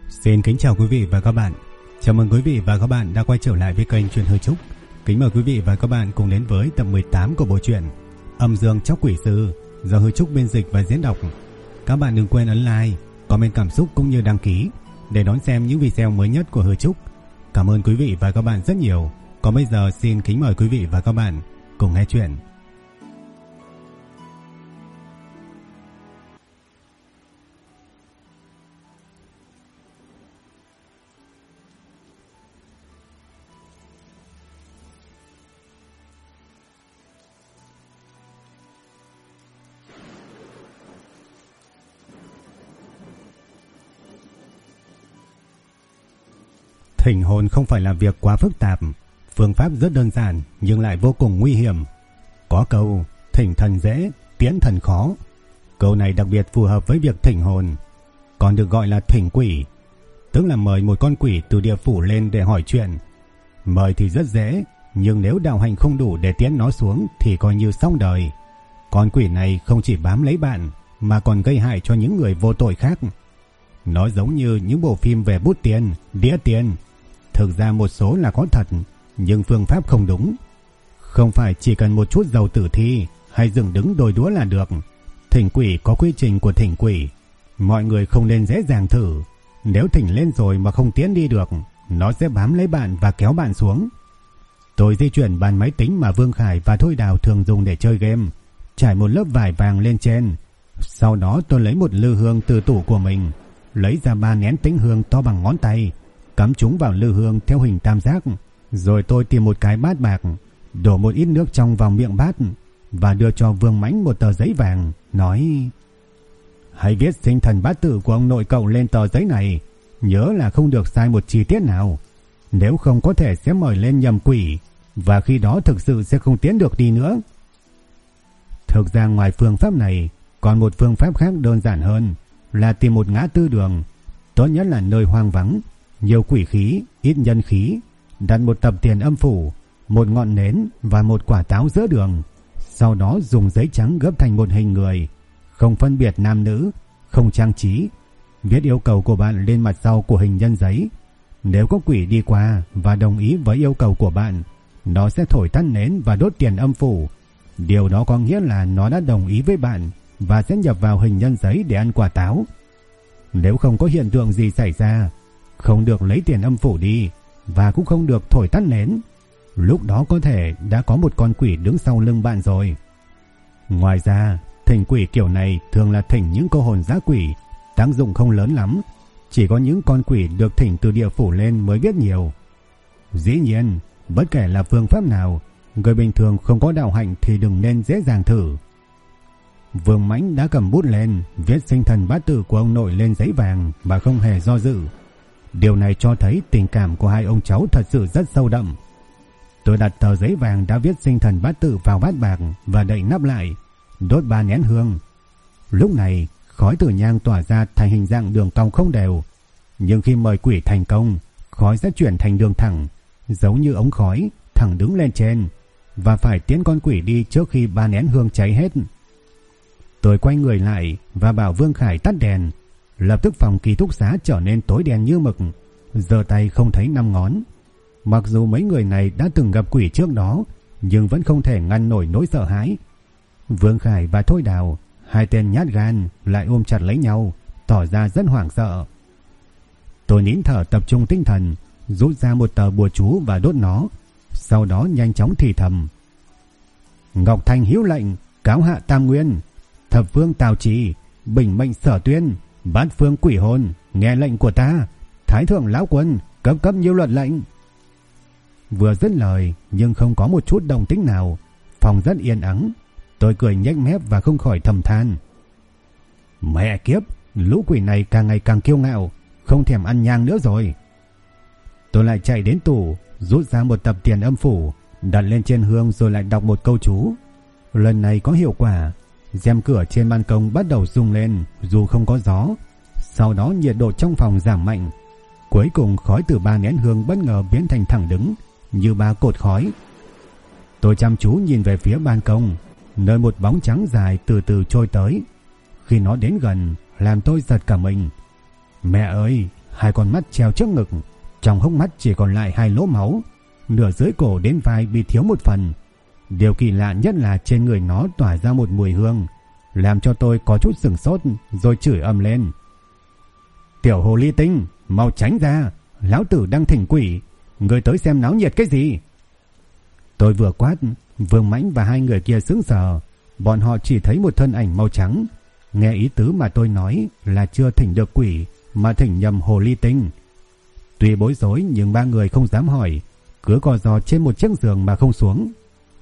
Xin kính chào quý vị và các bạn. Chào mừng quý vị và các bạn đã quay trở lại với kênh Truyện Hư Trúc. Kính mời quý vị và các bạn cùng đến với tập 18 của bộ truyện Âm Dương Chóc Quỷ Sư do Hư Trúc biên dịch và diễn đọc. Các bạn đừng quên ấn like, comment cảm xúc cũng như đăng ký để đón xem những video mới nhất của Hư Trúc. Cảm ơn quý vị và các bạn rất nhiều. Còn bây giờ xin kính mời quý vị và các bạn cùng nghe chuyện. Thỉnh hồn không phải là việc quá phức tạp, phương pháp rất đơn giản nhưng lại vô cùng nguy hiểm. Có câu thỉnh thần dễ, tiễn thần khó. Câu này đặc biệt phù hợp với việc thỉnh hồn, còn được gọi là thỉnh quỷ, tức là mời một con quỷ từ địa phủ lên để hỏi chuyện. Mời thì rất dễ, nhưng nếu đạo hành không đủ để tiễn nó xuống thì coi như xong đời. Con quỷ này không chỉ bám lấy bạn mà còn gây hại cho những người vô tội khác. Nó giống như những bộ phim về bút tiền, đĩa tiền. Thực ra một số là có thật, nhưng phương pháp không đúng. Không phải chỉ cần một chút dầu tử thi hay dựng đứng đôi đũa là được. Thỉnh quỷ có quy trình của thỉnh quỷ. Mọi người không nên dễ dàng thử. Nếu thỉnh lên rồi mà không tiến đi được, nó sẽ bám lấy bạn và kéo bạn xuống. Tôi di chuyển bàn máy tính mà Vương Khải và Thôi Đào thường dùng để chơi game, trải một lớp vải vàng lên trên. Sau đó tôi lấy một lư hương từ tủ của mình, lấy ra 3 nén tĩnh hương to bằng ngón tay, cắm chúng vào lư hương theo hình tam giác. Rồi tôi tìm một cái bát bạc, đổ một ít nước trong vào miệng bát và đưa cho Vương Mãnh một tờ giấy vàng, nói: hãy viết sinh thần bát tự của ông nội cậu lên tờ giấy này, nhớ là không được sai một chi tiết nào, nếu không có thể sẽ mời lên nhầm quỷ, và khi đó thực sự sẽ không tiến được đi nữa. Thực ra ngoài phương pháp này còn một phương pháp khác đơn giản hơn, là tìm một ngã tư đường, tốt nhất là nơi hoang vắng, nhiều quỷ khí, ít nhân khí, đặt một tập tiền âm phủ, một ngọn nến và một quả táo giữa đường. Sau đó dùng giấy trắng gấp thành một hình người, không phân biệt nam nữ, không trang trí, viết yêu cầu của bạn lên mặt sau của hình nhân giấy. Nếu có quỷ đi qua và đồng ý với yêu cầu của bạn, nó sẽ thổi tắt nến và đốt tiền âm phủ. Điều đó có nghĩa là nó đã đồng ý với bạn và sẽ nhập vào hình nhân giấy để ăn quả táo. Nếu không có hiện tượng gì xảy ra, không được lấy tiền âm phủ đi và cũng không được thổi tắt nến. Lúc đó có thể đã có một con quỷ đứng sau lưng bạn rồi. Ngoài ra, thỉnh quỷ kiểu này thường là thỉnh những cô hồn dã quỷ, tác dụng không lớn lắm. Chỉ có những con quỷ được thỉnh từ địa phủ lên mới biết nhiều. Dĩ nhiên, bất kể là phương pháp nào, người bình thường không có đạo hạnh thì đừng nên dễ dàng thử. Vương Mãnh đã cầm bút lên, viết sinh thần bát tự của ông nội lên giấy vàng mà không hề do dự. Điều này cho thấy tình cảm của hai ông cháu thật sự rất sâu đậm. Tôi đặt tờ giấy vàng đã viết sinh thần bát tự vào bát bạc và đậy nắp lại, đốt 3 nén hương. Lúc này, khói từ nhang tỏa ra thành hình dạng đường cong không đều, nhưng khi mời quỷ thành công, khói sẽ chuyển thành đường thẳng, giống như ống khói thẳng đứng lên trên, và phải tiến con quỷ đi trước khi 3 nén hương cháy hết. Tôi quay người lại và bảo Vương Khải tắt đèn. Lập tức phòng ký túc xá trở nên tối đen như mực, giơ tay không thấy 5 ngón. Mặc dù mấy người này đã từng gặp quỷ trước đó, nhưng vẫn không thể ngăn nổi nỗi sợ hãi. Vương Khải và Thôi Đào, hai tên nhát gan, lại ôm chặt lấy nhau, tỏ ra rất hoảng sợ. Tôi nín thở tập trung tinh thần, rút ra một tờ bùa chú và đốt nó, sau đó nhanh chóng thì thầm: Ngọc Thanh hiếu lệnh, cáo hạ tam nguyên, thập phương tào trì, bình mệnh sở tuyên, bát phương quỷ hồn, nghe lệnh của ta. Thái thượng lão quân cấp nhiều luật lệnh. Vừa dứt lời nhưng không có một chút động tĩnh nào, phòng rất yên ắng. Tôi cười nhếch mép và không khỏi thầm than: mẹ kiếp, lũ quỷ này càng ngày càng kiêu ngạo, không thèm ăn nhang nữa rồi. Tôi lại chạy đến tủ, rút ra một tập tiền âm phủ, đặt lên trên hương rồi lại đọc một câu chú. Lần này có hiệu quả, rèm cửa trên ban công bắt đầu rung lên dù không có gió. Sau đó nhiệt độ trong phòng giảm mạnh. Cuối cùng khói từ 3 nén hương bất ngờ biến thành thẳng đứng như 3 cột khói. Tôi chăm chú nhìn về phía ban công, nơi một bóng trắng dài từ từ trôi tới. Khi nó đến gần làm tôi giật cả mình. Mẹ ơi, hai con mắt treo trước ngực, trong hốc mắt chỉ còn lại hai lỗ máu, nửa dưới cổ đến vai bị thiếu một phần. Điều kỳ lạ nhất là trên người nó tỏa ra một mùi hương, làm cho tôi có chút sửng sốt rồi chửi ầm lên. Tiểu hồ ly tinh, mau tránh ra, lão tử đang thỉnh quỷ, người tới xem náo nhiệt cái gì? Tôi vừa quát, Vương Mãnh và hai người kia sững sờ, bọn họ chỉ thấy một thân ảnh màu trắng. Nghe ý tứ mà tôi nói là chưa thỉnh được quỷ mà thỉnh nhầm hồ ly tinh. Tuy bối rối nhưng ba người không dám hỏi, cứ co giò trên một chiếc giường mà không xuống.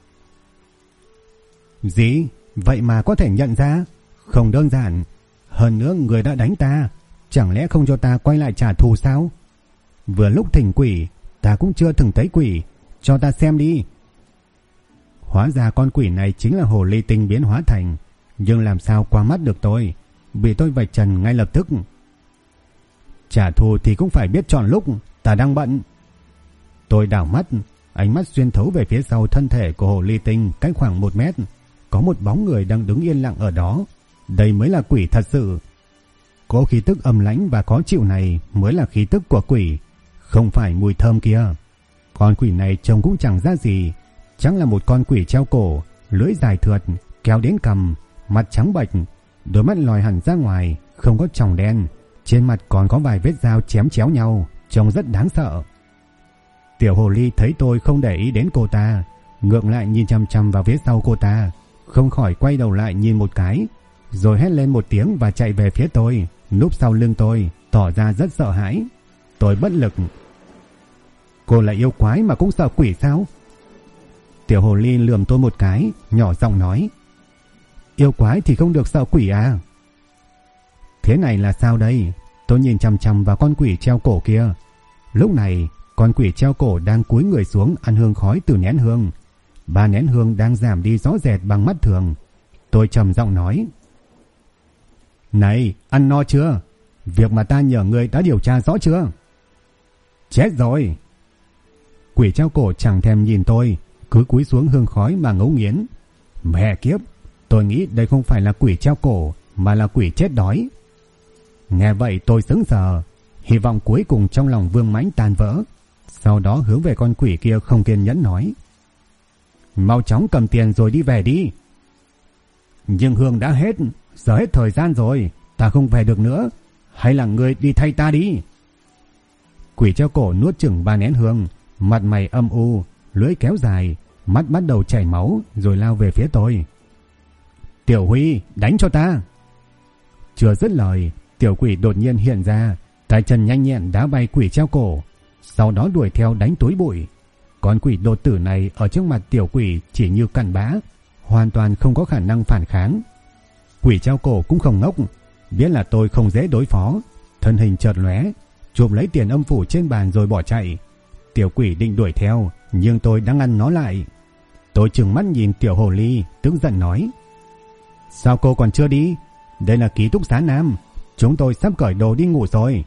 Gì? Vậy mà có thể nhận ra? Không đơn giản. Hơn nữa người đã đánh ta, chẳng lẽ không cho ta quay lại trả thù sao? Vừa lúc thỉnh quỷ, ta cũng chưa từng thấy quỷ, cho ta xem đi. Hóa ra con quỷ này chính là hồ ly tinh biến hóa thành, nhưng làm sao qua mắt được tôi, bị tôi vạch trần ngay lập tức. Trả thù thì cũng phải biết chọn lúc, ta đang bận. Tôi đảo mắt, ánh mắt xuyên thấu về phía sau thân thể của hồ ly tinh cách khoảng 1 mét. Có một bóng người đang đứng yên lặng ở đó. Đây mới là quỷ thật sự. Có khí tức âm lãnh và khó chịu này mới là khí tức của quỷ, không phải mùi thơm kia. Con quỷ này trông cũng chẳng ra gì, chắc là một con quỷ treo cổ, lưỡi dài thượt, kéo đến cằm, mặt trắng bệch, đôi mắt lòi hẳn ra ngoài, không có tròng đen, trên mặt còn có vài vết dao chém chéo nhau, trông rất đáng sợ. Tiểu hồ ly thấy tôi không để ý đến cô ta, ngược lại nhìn chằm chằm vào phía sau cô ta, không khỏi quay đầu lại nhìn một cái, rồi hét lên một tiếng và chạy về phía tôi, núp sau lưng tôi, tỏ ra rất sợ hãi. Tôi bất lực. Cô là yêu quái mà cũng sợ quỷ sao? Tiểu hồ ly lườm tôi một cái, nhỏ giọng nói. Yêu quái thì không được sợ quỷ à? Thế này là sao đây? Tôi nhìn chằm chằm vào con quỷ treo cổ kia. Lúc này, con quỷ treo cổ đang cúi người xuống ăn hương khói từ nén hương. 3 nén hương đang giảm đi rõ rệt bằng mắt thường. Tôi trầm giọng nói. Này, ăn no chưa? Việc mà ta nhờ ngươi đã điều tra rõ chưa? Chết rồi! Quỷ treo cổ chẳng thèm nhìn tôi, cứ cúi xuống hương khói mà ngấu nghiến. Mẹ kiếp! Tôi nghĩ đây không phải là quỷ treo cổ, mà là quỷ chết đói. Nghe vậy tôi sững sờ, hy vọng cuối cùng trong lòng Vương Mãnh tan vỡ. Sau đó hướng về con quỷ kia không kiên nhẫn nói. Mau chóng cầm tiền rồi đi về đi. Nhưng hương đã hết, giờ hết thời gian rồi, ta không về được nữa. Hay là ngươi đi thay ta đi. Quỷ treo cổ nuốt chửng 3 nén hương, mặt mày âm u, lưỡi kéo dài, mắt bắt đầu chảy máu rồi lao về phía tôi. Tiểu Huy, đánh cho ta. Chưa dứt lời, tiểu quỷ đột nhiên hiện ra, tay chân nhanh nhẹn đá bay quỷ treo cổ, sau đó đuổi theo đánh túi bụi. Con quỷ đột tử này ở trước mặt tiểu quỷ chỉ như cặn bã, hoàn toàn không có khả năng phản kháng. Quỷ treo cổ cũng không ngốc, biết là tôi không dễ đối phó, thân hình chợt lóe, chụp lấy tiền âm phủ trên bàn rồi bỏ chạy. Tiểu quỷ định đuổi theo, nhưng tôi đã ngăn nó lại. Tôi trừng mắt nhìn tiểu hồ ly, tức giận nói. Sao cô còn chưa đi? Đây là ký túc xá nam, chúng tôi sắp cởi đồ đi ngủ rồi.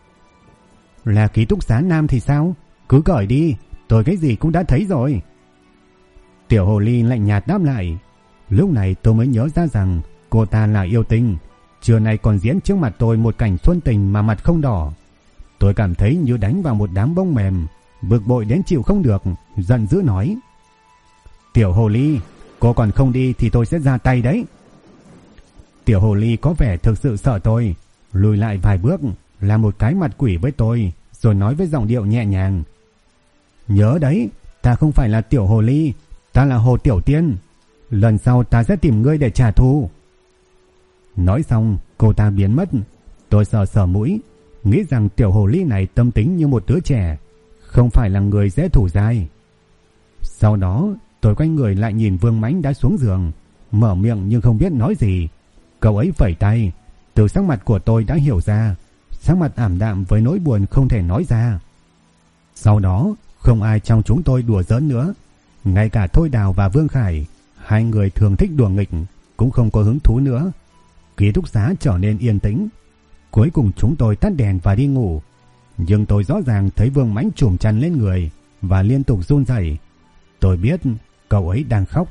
Là ký túc xá nam thì sao? Cứ cởi đi, tôi cái gì cũng đã thấy rồi. Tiểu hồ ly lạnh nhạt đáp lại. Lúc này tôi mới nhớ ra rằng cô ta là yêu tinh, trưa nay còn diễn trước mặt tôi một cảnh xuân tình mà mặt không đỏ. Tôi cảm thấy như đánh vào một đám bông mềm, bực bội đến chịu không được, giận dữ nói. Tiểu hồ ly, cô còn không đi thì tôi sẽ ra tay đấy. Tiểu hồ ly có vẻ thực sự sợ tôi, lùi lại vài bước, làm một cái mặt quỷ với tôi, rồi nói với giọng điệu nhẹ nhàng. Nhớ đấy, ta không phải là tiểu hồ ly, ta là Hồ Tiểu Tiên. Lần sau ta sẽ tìm ngươi để trả thù. Nói xong, cô ta biến mất. Tôi sờ sờ mũi, nghĩ rằng tiểu hồ ly này tâm tính như một đứa trẻ, không phải là người dễ thủ dai. Sau đó, tôi quay người lại nhìn Vương Mãnh đã xuống giường, mở miệng nhưng không biết nói gì. Cậu ấy phẩy tay, từ sắc mặt của tôi đã hiểu ra, sắc mặt ảm đạm với nỗi buồn không thể nói ra. Sau đó, không ai trong chúng tôi đùa giỡn nữa, ngay cả Thôi Đào và Vương Khải, hai người thường thích đùa nghịch, cũng không có hứng thú nữa. Ký túc xá trở nên yên tĩnh. Cuối cùng chúng tôi tắt đèn và đi ngủ. Nhưng tôi rõ ràng thấy Vương Mãnh trùm chăn lên người và liên tục run rẩy. Tôi biết cậu ấy đang khóc.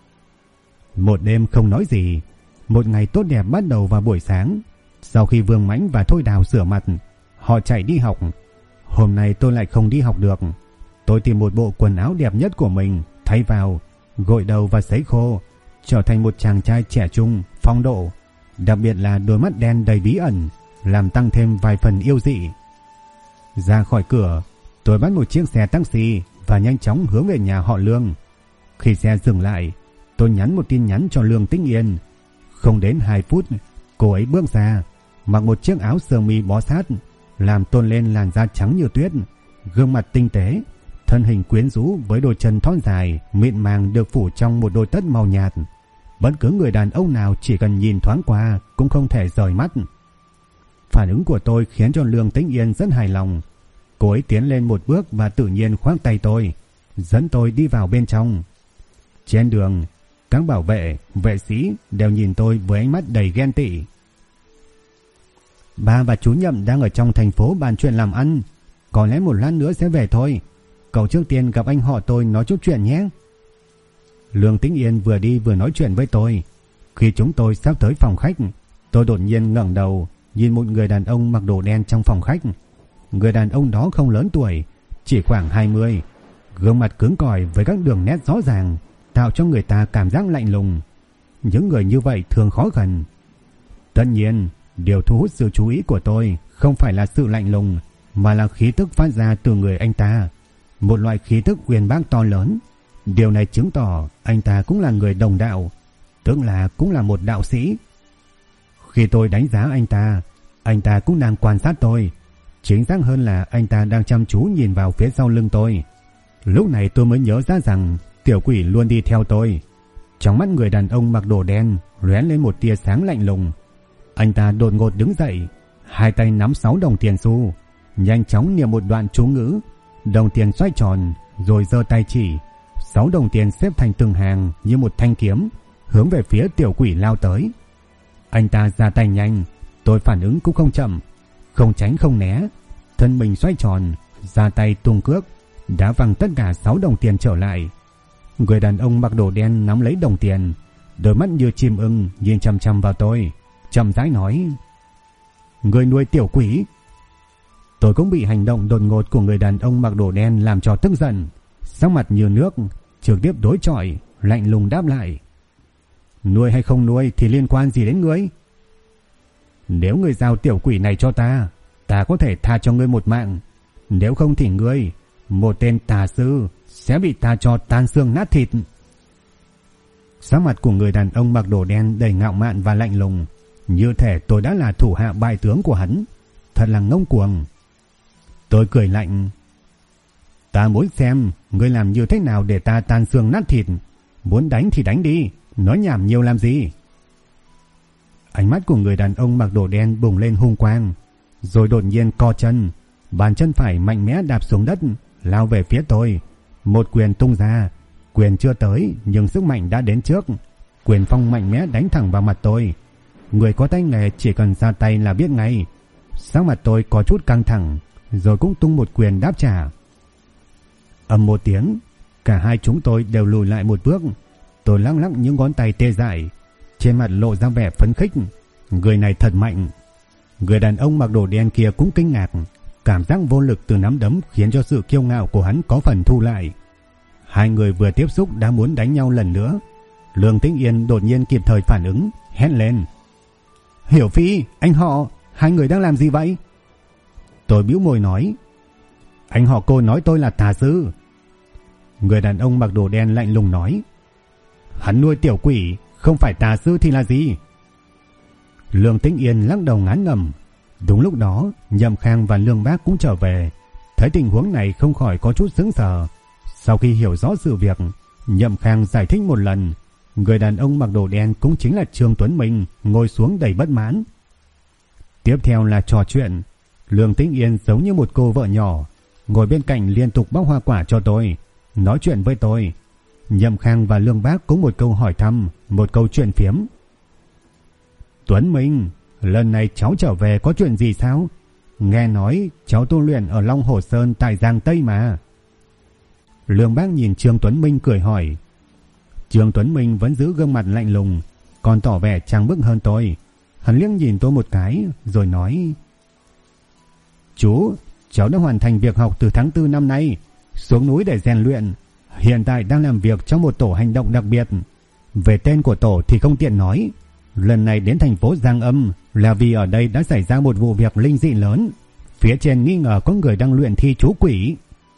Một đêm không nói gì. Một ngày tốt đẹp bắt đầu vào buổi sáng. Sau khi Vương Mãnh và Thôi Đào rửa mặt, họ chạy đi học. Hôm nay tôi lại không đi học được. Tôi tìm một bộ quần áo đẹp nhất của mình thay vào, gội đầu và sấy khô, trở thành một chàng trai trẻ trung, phong độ, đặc biệt là đôi mắt đen đầy bí ẩn, làm tăng thêm vài phần yêu dị. Ra khỏi cửa, tôi bắt một chiếc xe taxi và nhanh chóng hướng về nhà họ Lương. Khi xe dừng lại, tôi nhắn một tin nhắn cho Lương Tĩnh Yên. Không đến 2 phút, cô ấy bước ra, mặc một chiếc áo sơ mi bó sát, làm tôn lên làn da trắng như tuyết, gương mặt tinh tế, thân hình quyến rũ với đôi chân thon dài, mịn màng được phủ trong một đôi tất màu nhạt. Bất cứ người đàn ông nào chỉ cần nhìn thoáng qua cũng không thể rời mắt. Phản ứng của tôi khiến cho Lương Tĩnh Yên rất hài lòng. Cô ấy tiến lên một bước và tự nhiên khoác tay tôi, dẫn tôi đi vào bên trong. Trên đường, các bảo vệ, vệ sĩ đều nhìn tôi với ánh mắt đầy ghen tị. Ba và chú Nhậm đang ở trong thành phố bàn chuyện làm ăn, có lẽ một lát nữa sẽ về thôi. Cậu trước tiên gặp anh họ tôi nói chút chuyện nhé. Lương Tĩnh Yên vừa đi vừa nói chuyện với tôi. Khi chúng tôi sắp tới phòng khách, tôi đột nhiên ngẩng đầu nhìn một người đàn ông mặc đồ đen trong phòng khách. Người đàn ông đó không lớn tuổi, chỉ khoảng 20, gương mặt cứng cỏi với các đường nét rõ ràng, tạo cho người ta cảm giác lạnh lùng. Những người như vậy thường khó gần. Tất nhiên, điều thu hút sự chú ý của tôi không phải là sự lạnh lùng, mà là khí tức phát ra từ người anh ta, một loại khí tức uyên bác to lớn. Điều này chứng tỏ anh ta cũng là người đồng đạo, tức là cũng là một đạo sĩ. Khi tôi đánh giá anh ta cũng đang quan sát tôi. Chính xác hơn là anh ta đang chăm chú nhìn vào phía sau lưng tôi. Lúc này tôi mới nhớ ra rằng tiểu quỷ luôn đi theo tôi. Trong mắt người đàn ông mặc đồ đen lóe lên một tia sáng lạnh lùng. Anh ta đột ngột đứng dậy, hai tay nắm 6 đồng tiền xu, nhanh chóng niệm một đoạn chú ngữ. Đồng tiền xoay tròn rồi giơ tay chỉ. 6 đồng tiền xếp thành từng hàng như một thanh kiếm, hướng về phía tiểu quỷ lao tới. Anh ta ra tay nhanh, tôi phản ứng cũng không chậm, không tránh không né, thân mình xoay tròn, ra tay tung cước, đá văng tất cả 6 đồng tiền trở lại. Người đàn ông mặc đồ đen nắm lấy đồng tiền, đôi mắt như chim ưng nhìn chằm chằm vào tôi, chậm rãi nói: "Người nuôi tiểu quỷ." Tôi cũng bị hành động đột ngột của người đàn ông mặc đồ đen làm cho tức giận, sắc mặt như nước, trực tiếp đối chọi, lạnh lùng đáp lại: "Nuôi hay không nuôi thì liên quan gì đến ngươi? Nếu ngươi giao tiểu quỷ này cho ta, ta có thể tha cho ngươi một mạng. Nếu không thì ngươi, một tên tà sư, sẽ bị ta cho tan xương nát thịt." Sắc mặt của người đàn ông mặc đồ đen đầy ngạo mạn và lạnh lùng, như thể tôi đã là thủ hạ bại tướng của hắn. Thật là ngông cuồng. Tôi cười lạnh: "Ta muốn xem ngươi làm như thế nào để ta tan xương nát thịt. Muốn đánh thì đánh đi, nói nhảm nhiều làm gì?" Ánh mắt của người đàn ông mặc đồ đen bùng lên hung quang, rồi đột nhiên co chân, bàn chân phải mạnh mẽ đạp xuống đất, lao về phía tôi. Một quyền tung ra, quyền chưa tới nhưng sức mạnh đã đến trước. Quyền phong mạnh mẽ đánh thẳng vào mặt tôi. Người có tay nghề chỉ cần ra tay là biết ngay. Sắc mặt tôi có chút căng thẳng, rồi cũng tung một quyền đáp trả. Ầm một tiếng, cả hai chúng tôi đều lùi lại một bước. Tôi lắc lắc những ngón tay tê dại, trên mặt lộ ra vẻ phấn khích. Người này thật mạnh. Người đàn ông mặc đồ đen kia cũng kinh ngạc, cảm giác vô lực từ nắm đấm khiến cho sự kiêu ngạo của hắn có phần thu lại. Hai người vừa tiếp xúc đã muốn đánh nhau lần nữa. Lương Tĩnh Yên đột nhiên kịp thời phản ứng, hét lên: "Hiểu Phi, anh họ, hai người đang làm gì vậy?" Tôi bĩu môi nói: "Anh họ cô nói tôi là tà sư." Người đàn ông mặc đồ đen lạnh lùng nói: "Hắn nuôi tiểu quỷ, không phải tà sư thì là gì?" Lương Tĩnh Yên lắc đầu ngán ngẩm. Đúng lúc đó, Nhậm Khang và Lương Bác cũng trở về. Thấy tình huống này không khỏi có chút sững sờ. Sau khi hiểu rõ sự việc, Nhậm Khang giải thích một lần. Người đàn ông mặc đồ đen cũng chính là Trương Tuấn Minh ngồi xuống đầy bất mãn. Tiếp theo là trò chuyện. Lương Tĩnh Yên giống như một cô vợ nhỏ, ngồi bên cạnh liên tục bóc hoa quả cho tôi, nói chuyện với tôi. Nhậm Khang và Lương Bác cũng một câu hỏi thăm, một câu chuyện phiếm. "Tuấn Minh, lần này cháu trở về có chuyện gì sao? Nghe nói cháu tu luyện ở Long Hồ Sơn tại Giang Tây mà." Lương Bác nhìn Trương Tuấn Minh cười hỏi. Trương Tuấn Minh vẫn giữ gương mặt lạnh lùng, còn tỏ vẻ trang bức hơn tôi. Hắn liếc nhìn tôi một cái rồi nói: Chú, cháu đã hoàn thành việc học từ tháng 4 năm nay, xuống núi để rèn luyện. Hiện tại đang làm việc trong một tổ hành động đặc biệt. Về tên của tổ thì không tiện nói. Lần này đến thành phố Giang Âm là vì ở đây đã xảy ra một vụ việc linh dị lớn. Phía trên nghi ngờ có người đang luyện thi chú quỷ.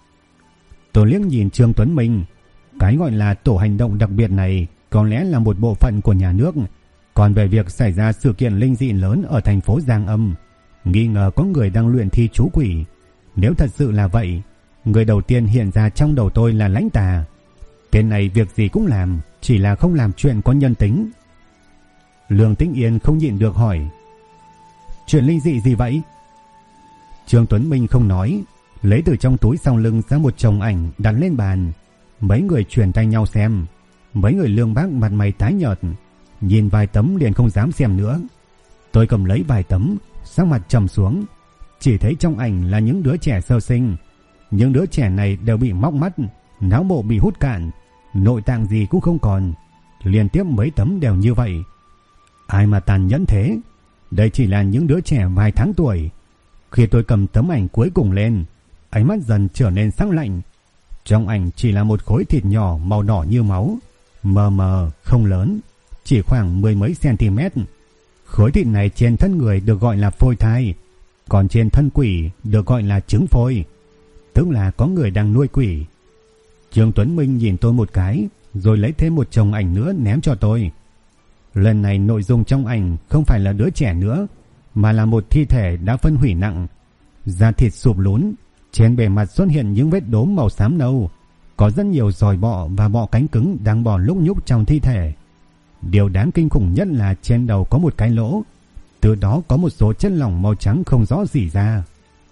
Tôi liếc nhìn Trương Tuấn Minh. Cái gọi là tổ hành động đặc biệt này có lẽ là một bộ phận của nhà nước. Còn về việc xảy ra sự kiện linh dị lớn ở thành phố Giang Âm, nghi ngờ có người đang luyện thi chú quỷ. Nếu thật sự là vậy, người đầu tiên hiện ra trong đầu tôi là Lãnh Tà. Tên này việc gì cũng làm, chỉ là không làm chuyện có nhân tính. Lương Tĩnh Yên không nhịn được hỏi: chuyện linh dị gì vậy? Trương Tuấn Minh không nói, lấy từ trong túi sau lưng ra một chồng ảnh đặt lên bàn. Mấy người chuyển tay nhau xem. Mấy người lương bác mặt mày tái nhợt, nhìn vài tấm liền không dám xem nữa. Tôi cầm lấy vài tấm, sắc mặt trầm xuống. Chỉ thấy trong ảnh là những đứa trẻ sơ sinh. Những đứa trẻ này đều bị móc mắt, não bộ bị hút cạn, nội tạng gì cũng không còn. Liên tiếp mấy tấm đều như vậy. Ai mà tàn nhẫn thế? Đây chỉ là những đứa trẻ vài tháng tuổi. Khi tôi cầm tấm ảnh cuối cùng lên, ánh mắt dần trở nên sắc lạnh. Trong ảnh chỉ là một khối thịt nhỏ màu đỏ như máu, mờ mờ không lớn, chỉ khoảng 10 mấy cm. Khối thịt này trên thân người được gọi là phôi thai, còn trên thân quỷ được gọi là trứng phôi, tức là có người đang nuôi quỷ. Trương Tuấn Minh nhìn tôi một cái, rồi lấy thêm một chồng ảnh nữa ném cho tôi. Lần này nội dung trong ảnh không phải là đứa trẻ nữa, mà là một thi thể đã phân hủy nặng, da thịt sụp lún, trên bề mặt xuất hiện những vết đốm màu xám nâu, có rất nhiều giòi bọ và bọ cánh cứng đang bò lúc nhúc trong thi thể. Điều đáng kinh khủng nhất là trên đầu có một cái lỗ, từ đó có một số chất lỏng màu trắng không rõ rỉ ra.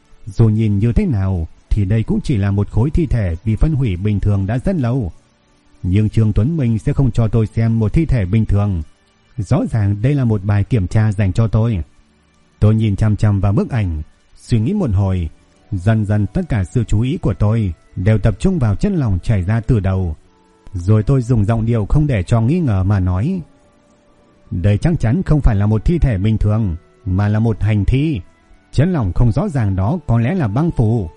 Dù nhìn như thế nào thì đây cũng chỉ là một khối thi thể bị phân hủy bình thường đã rất lâu. Nhưng Trương Tuấn Minh sẽ không cho tôi xem một thi thể bình thường. Rõ ràng đây là một bài kiểm tra dành cho tôi. Tôi nhìn chăm chăm vào bức ảnh, suy nghĩ một hồi. Dần dần tất cả sự chú ý của tôi đều tập trung vào chất lỏng chảy ra từ đầu. Rồi tôi dùng giọng điệu không để cho nghi ngờ mà nói: đây chắc chắn không phải là một thi thể bình thường, mà là một hành thi. Chất lỏng không rõ ràng đó có lẽ là băng phù.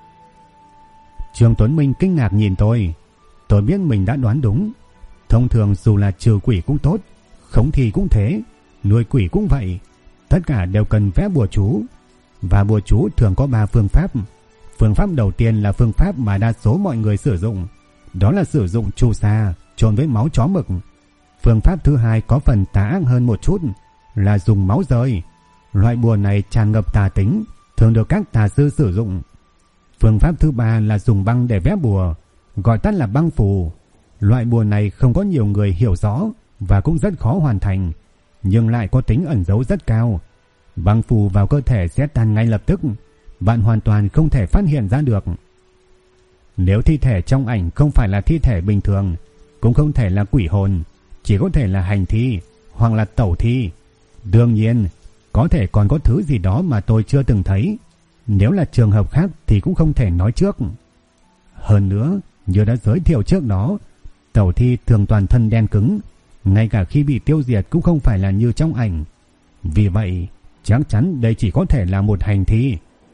Trương Tuấn Minh kinh ngạc nhìn tôi. Tôi biết mình đã đoán đúng. Thông thường dù là trừ quỷ cũng tốt, khống thi cũng thế, nuôi quỷ cũng vậy, tất cả đều cần vẽ bùa chú. Và bùa chú thường có 3 phương pháp. Phương pháp đầu tiên là phương pháp mà đa số mọi người sử dụng, đó là sử dụng chu sa trộn với máu chó mực. Phương pháp thứ hai có phần tà ác hơn một chút, là dùng máu rơi. Loại bùa này tràn ngập tà tính, thường được các tà sư sử dụng. Phương pháp thứ ba là dùng băng để vẽ bùa, gọi tắt là băng phù. Loại bùa này không có nhiều người hiểu rõ và cũng rất khó hoàn thành, nhưng lại có tính ẩn giấu rất cao. Băng phù vào cơ thể sẽ tan ngay lập tức, bạn hoàn toàn không thể phát hiện ra được. Nếu thi thể trong ảnh không phải là thi thể bình thường, cũng không thể là quỷ hồn, chỉ có thể là hành thi hoặc là tẩu thi. Đương nhiên, có thể còn có thứ gì đó mà tôi chưa từng thấy. Nếu là trường hợp khác thì cũng không thể nói trước. Hơn nữa, như đã giới thiệu trước đó, tẩu thi thường toàn thân đen cứng, ngay cả khi bị tiêu diệt cũng không phải là như trong ảnh. Vì vậy, chắc chắn đây chỉ có thể là một hành thi.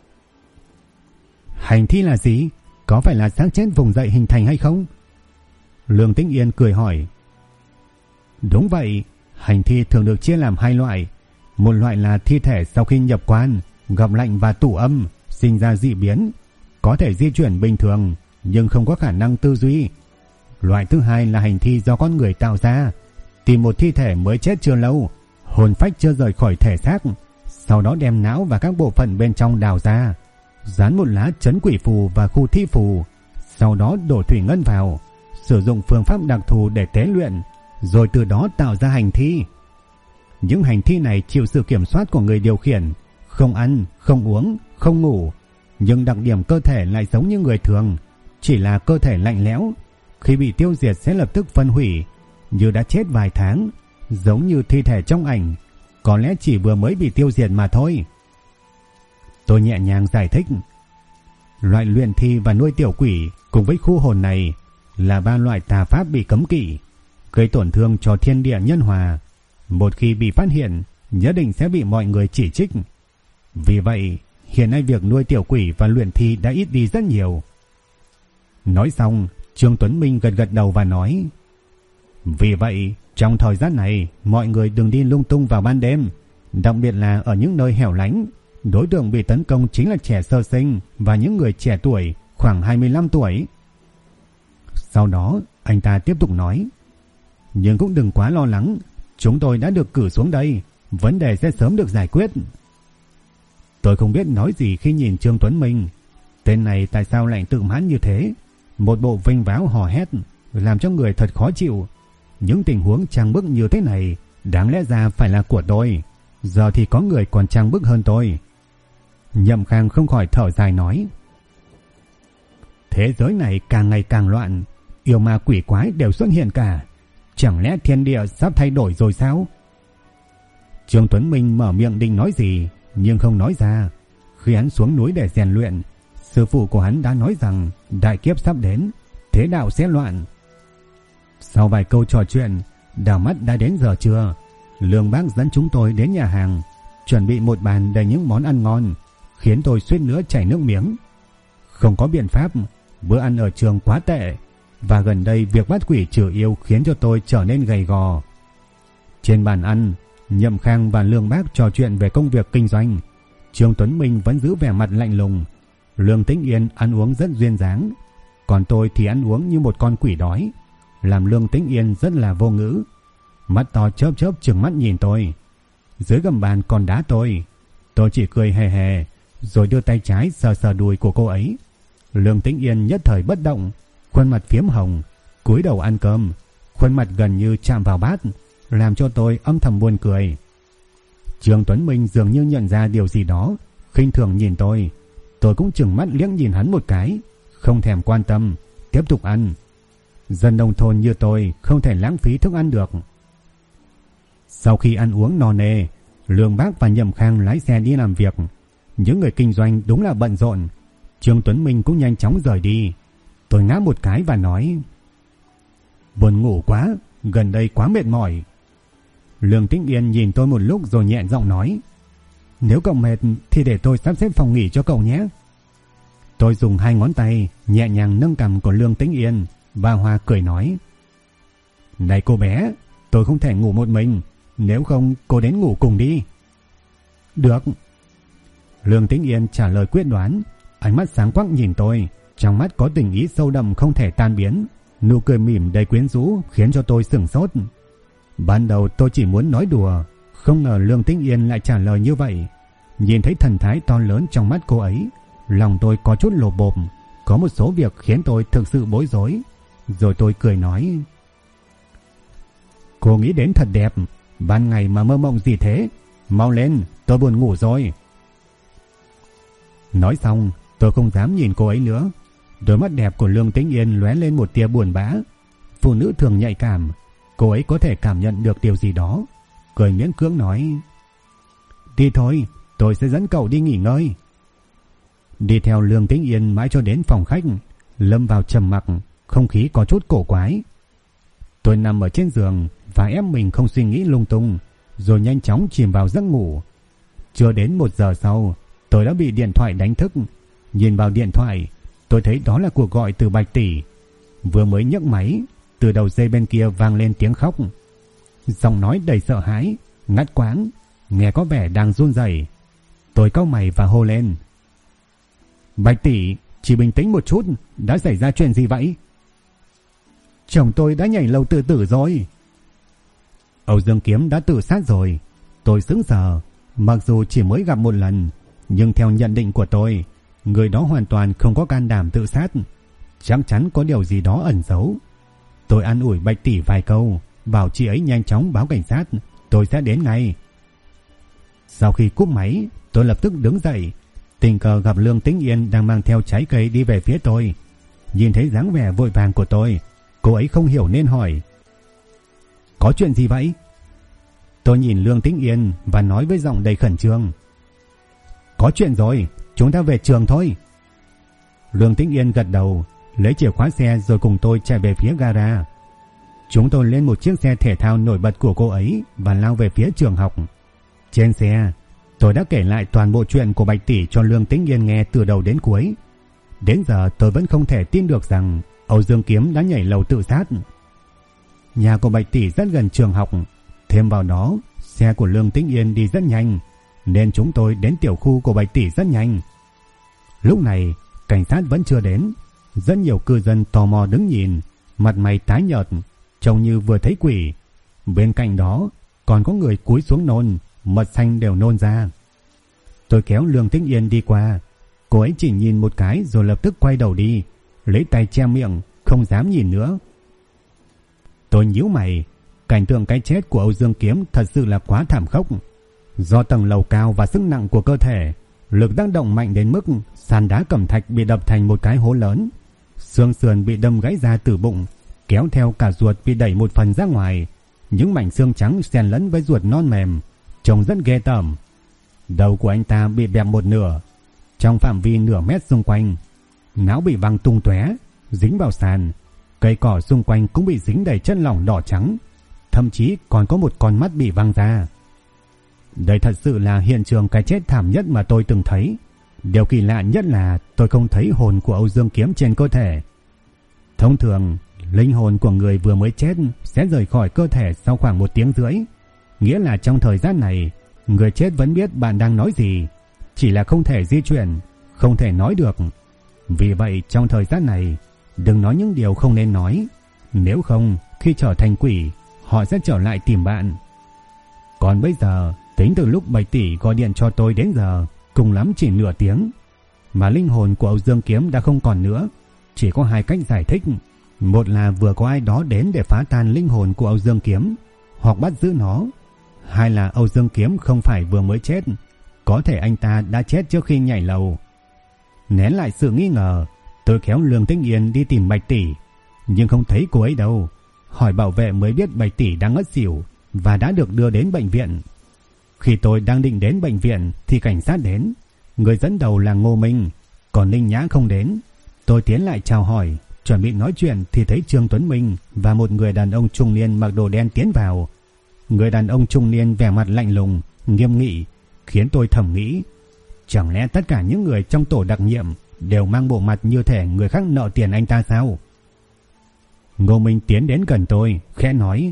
Hành thi là gì? Có phải là xác chết vùng dậy hình thành hay không? Lương Tĩnh Yên cười hỏi. Đúng vậy, hành thi thường được chia làm 2 loại. Một loại là thi thể sau khi nhập quan, gặp lạnh và tủ âm, sinh ra dị biến, có thể di chuyển bình thường nhưng không có khả năng tư duy. Loại thứ hai là hành thi do con người tạo ra, tìm một thi thể mới chết chưa lâu, hồn phách chưa rời khỏi thể xác, sau đó đem não và các bộ phận bên trong đào ra, dán một lá trấn quỷ phù và khu thi phù, sau đó đổ thủy ngân vào, sử dụng phương pháp đặc thù để tế luyện, rồi từ đó tạo ra hành thi. Những hành thi này chịu sự kiểm soát của người điều khiển, không ăn, không uống, không ngủ, nhưng đặc điểm cơ thể lại giống như người thường, chỉ là cơ thể lạnh lẽo, khi bị tiêu diệt sẽ lập tức phân hủy, như đã chết vài tháng, giống như thi thể trong ảnh, có lẽ chỉ vừa mới bị tiêu diệt mà thôi. Tôi nhẹ nhàng giải thích. Loại luyện thi và nuôi tiểu quỷ cùng với khu hồn này là 3 loại tà pháp bị cấm kỵ, gây tổn thương cho thiên địa nhân hòa. Một khi bị phát hiện, nhất định sẽ bị mọi người chỉ trích. Vì vậy, hiện nay việc nuôi tiểu quỷ và luyện thi đã ít đi rất nhiều. Nói xong, Trương Tuấn Minh gật gật đầu và nói: Vì vậy, trong thời gian này, mọi người đừng đi lung tung vào ban đêm, đặc biệt là ở những nơi hẻo lánh. Đối tượng bị tấn công chính là trẻ sơ sinh và những người trẻ tuổi, khoảng 25 tuổi. Sau đó, anh ta tiếp tục nói: Nhưng cũng đừng quá lo lắng, chúng tôi đã được cử xuống đây, vấn đề sẽ sớm được giải quyết. Tôi không biết nói gì khi nhìn Trương Tuấn Minh. Tên này tại sao lại tự mãn như thế? Một bộ vênh váo hò hét, làm cho người thật khó chịu. Những tình huống trang bức như thế này đáng lẽ ra phải là của tôi. Giờ thì có người còn trang bức hơn tôi. Nhậm Khang không khỏi thở dài nói: Thế giới này càng ngày càng loạn, yêu ma quỷ quái đều xuất hiện cả. Chẳng lẽ thiên địa sắp thay đổi rồi sao? Trương Tuấn Minh mở miệng định nói gì, nhưng không nói ra. Khi hắn xuống núi để rèn luyện, sư phụ của hắn đã nói rằng đại kiếp sắp đến, thế đạo sẽ loạn. Sau vài câu trò chuyện, đảo mắt đã đến giờ trưa. Lương Bác dẫn chúng tôi đến nhà hàng, chuẩn bị một bàn đầy những món ăn ngon, khiến tôi suýt nữa chảy nước miếng. Không có biện pháp, bữa ăn ở trường quá tệ, và gần đây việc bắt quỷ trừ yêu khiến cho tôi trở nên gầy gò. Trên bàn ăn, Nhậm Khang và Lương Bác trò chuyện về công việc kinh doanh. Trương Tuấn Minh vẫn giữ vẻ mặt lạnh lùng. Lương Tĩnh Yên ăn uống rất duyên dáng, còn tôi thì ăn uống như một con quỷ đói, làm Lương Tĩnh Yên rất là vô ngữ. Mắt to chớp chớp trừng mắt nhìn tôi. Dưới gầm bàn còn đá tôi chỉ cười hề hề, rồi đưa tay trái sờ sờ đùi của cô ấy. Lương Tĩnh Yên nhất thời bất động, khuôn mặt phiếm hồng, cúi đầu ăn cơm, khuôn mặt gần như chạm vào bát, làm cho tôi âm thầm buồn cười. Trương Tuấn Minh dường như nhận ra điều gì đó, khinh thường nhìn tôi. Tôi cũng trừng mắt liếc nhìn hắn một cái, không thèm quan tâm, tiếp tục ăn. Dân nông thôn như tôi không thể lãng phí thức ăn được. Sau khi ăn uống no nê, Lương Bác và Nhậm Khang lái xe đi làm việc. Những người kinh doanh đúng là bận rộn. Trương Tuấn Minh cũng nhanh chóng rời đi. Tôi ngáp một cái và nói: Buồn ngủ quá, gần đây quá mệt mỏi. Lương Tĩnh Yên nhìn tôi một lúc rồi nhẹ giọng nói: Nếu cậu mệt thì để tôi sắp xếp phòng nghỉ cho cậu nhé. Tôi dùng 2 ngón tay nhẹ nhàng nâng cằm của Lương Tĩnh Yên. Bà Hoa cười nói: Này cô bé, tôi không thể ngủ một mình, nếu không cô đến ngủ cùng đi. Được. Lương Tĩnh Yên trả lời quyết đoán, ánh mắt sáng quắc nhìn tôi, trong mắt có tình ý sâu đậm không thể tan biến, nụ cười mỉm đầy quyến rũ khiến cho tôi sửng sốt. Ban đầu tôi chỉ muốn nói đùa, không ngờ Lương Tĩnh Yên lại trả lời như vậy. Nhìn thấy thần thái to lớn trong mắt cô ấy, lòng tôi có chút lột bột, có một số việc khiến tôi thực sự bối rối. Rồi tôi cười nói: Cô nghĩ đến thật đẹp, ban ngày mà mơ mộng gì thế? Mau lên, tôi buồn ngủ rồi. Nói xong, tôi không dám nhìn cô ấy nữa. Đôi mắt đẹp của Lương Tĩnh Yên lóe lên một tia buồn bã. Phụ nữ thường nhạy cảm, cô ấy có thể cảm nhận được điều gì đó. Cười miễn cưỡng nói: Đi thôi, tôi sẽ dẫn cậu đi nghỉ ngơi. Đi theo Lương Tĩnh Yên mãi cho đến phòng khách, lâm vào trầm mặc, không khí có chút cổ quái. Tôi nằm ở trên giường và ép mình không suy nghĩ lung tung, rồi nhanh chóng chìm vào giấc ngủ. Chưa đến 1 giờ sau, tôi đã bị điện thoại đánh thức. Nhìn vào điện thoại, tôi thấy đó là cuộc gọi từ Bạch Tỷ. Vừa mới nhấc máy, từ đầu dây bên kia vang lên tiếng khóc. Giọng nói đầy sợ hãi, ngắt quãng, nghe có vẻ đang run rẩy. Tôi cau mày và hô lên: Bạch Tỷ, chỉ bình tĩnh một chút, đã xảy ra chuyện gì vậy? Chồng tôi đã nhảy lầu tự tử rồi. Âu Dương Kiếm đã tự sát rồi. Tôi sững sờ, mặc dù chỉ mới gặp một lần, nhưng theo nhận định của tôi, người đó hoàn toàn không có can đảm tự sát, chắc chắn có điều gì đó ẩn giấu. Tôi an ủi Bạch Tỷ vài câu, bảo chị ấy nhanh chóng báo cảnh sát, tôi sẽ đến ngay. Sau khi cúp máy, tôi lập tức đứng dậy, tình cờ gặp Lương Tĩnh Yên đang mang theo trái cây đi về phía tôi. Nhìn thấy dáng vẻ vội vàng của tôi, cô ấy không hiểu nên hỏi: Có chuyện gì vậy? Tôi nhìn Lương Tĩnh Yên và nói với giọng đầy khẩn trương: Có chuyện rồi, chúng ta về trường thôi. Lương Tĩnh Yên gật đầu, lấy chìa khóa xe rồi cùng tôi chạy về phía gara. Chúng tôi lên một chiếc xe thể thao nổi bật của cô ấy và lao về phía trường học. Trên xe, Tôi đã kể lại toàn bộ chuyện của Bạch tỷ cho Lương Tĩnh Yên nghe từ đầu đến cuối. Đến giờ tôi vẫn không thể tin được rằng Âu Dương Kiếm đã nhảy lầu tự sát. Nhà của Bạch tỷ rất gần trường học, thêm vào đó xe của Lương Tĩnh Yên đi rất nhanh, nên chúng tôi đến tiểu khu của Bạch tỷ rất nhanh. Lúc này cảnh sát vẫn chưa đến, rất nhiều cư dân tò mò đứng nhìn, mặt mày tái nhợt, trông như vừa thấy quỷ. Bên cạnh đó còn có người cúi xuống nôn, mật xanh đều nôn ra. Tôi kéo Lương Tĩnh Yên đi qua, cô ấy chỉ nhìn một cái rồi lập tức quay đầu đi, lấy tay che miệng, không dám nhìn nữa. Tôi nhíu mày, cảnh tượng cái chết của Âu Dương Kiếm thật sự là quá thảm khốc. Do tầng lầu cao và sức nặng của cơ thể, lực tác động mạnh đến mức sàn đá cẩm thạch bị đập thành một cái hố lớn, xương sườn bị đâm gãy ra từ bụng, kéo theo cả ruột bị đẩy một phần ra ngoài, những mảnh xương trắng xen lẫn với ruột non mềm, trông rất ghê tởm. Đầu của anh ta bị bẹp một nửa, trong phạm vi nửa mét xung quanh, não bị văng tung tóe, dính vào sàn, cây cỏ xung quanh cũng bị dính đầy chất lỏng đỏ trắng, thậm chí còn có một con mắt bị văng ra. Đây thật sự là hiện trường cái chết thảm nhất mà tôi từng thấy. Điều kỳ lạ nhất là tôi không thấy hồn của Âu Dương Kiếm trên cơ thể. Thông thường, linh hồn của người vừa mới chết sẽ rời khỏi cơ thể sau khoảng 1 tiếng rưỡi. Nghĩa là trong thời gian này, người chết vẫn biết bạn đang nói gì, chỉ là không thể di chuyển, không thể nói được. Vì vậy trong thời gian này, đừng nói những điều không nên nói. Nếu không, khi trở thành quỷ, họ sẽ trở lại tìm bạn. Còn bây giờ, tính từ lúc Bạch tỷ gọi điện cho tôi đến giờ, cùng lắm chỉ nửa tiếng, mà linh hồn của Âu Dương Kiếm đã không còn nữa. Chỉ có 2 cách giải thích. Một là vừa có ai đó đến để phá tan linh hồn của Âu Dương Kiếm, hoặc bắt giữ nó. Hai là Âu Dương Kiếm không phải vừa mới chết, có thể anh ta đã chết trước khi nhảy lầu. Nén lại sự nghi ngờ, tôi kéo Lương Tĩnh Yên đi tìm Bạch tỷ, nhưng không thấy cô ấy đâu. Hỏi bảo vệ mới biết Bạch tỷ đang ngất xỉu và đã được đưa đến bệnh viện. Khi tôi đang định đến bệnh viện thì cảnh sát đến. Người dẫn đầu là Ngô Minh, còn Ninh Nhã không đến. Tôi tiến lại chào hỏi, chuẩn bị nói chuyện thì thấy Trương Tuấn Minh và một người đàn ông trung niên mặc đồ đen tiến vào. Người đàn ông trung niên vẻ mặt lạnh lùng, nghiêm nghị, khiến tôi thầm nghĩ, chẳng lẽ tất cả những người trong tổ đặc nhiệm đều mang bộ mặt như thể người khác nợ tiền anh ta sao? Ngô Minh tiến đến gần tôi, khẽ nói,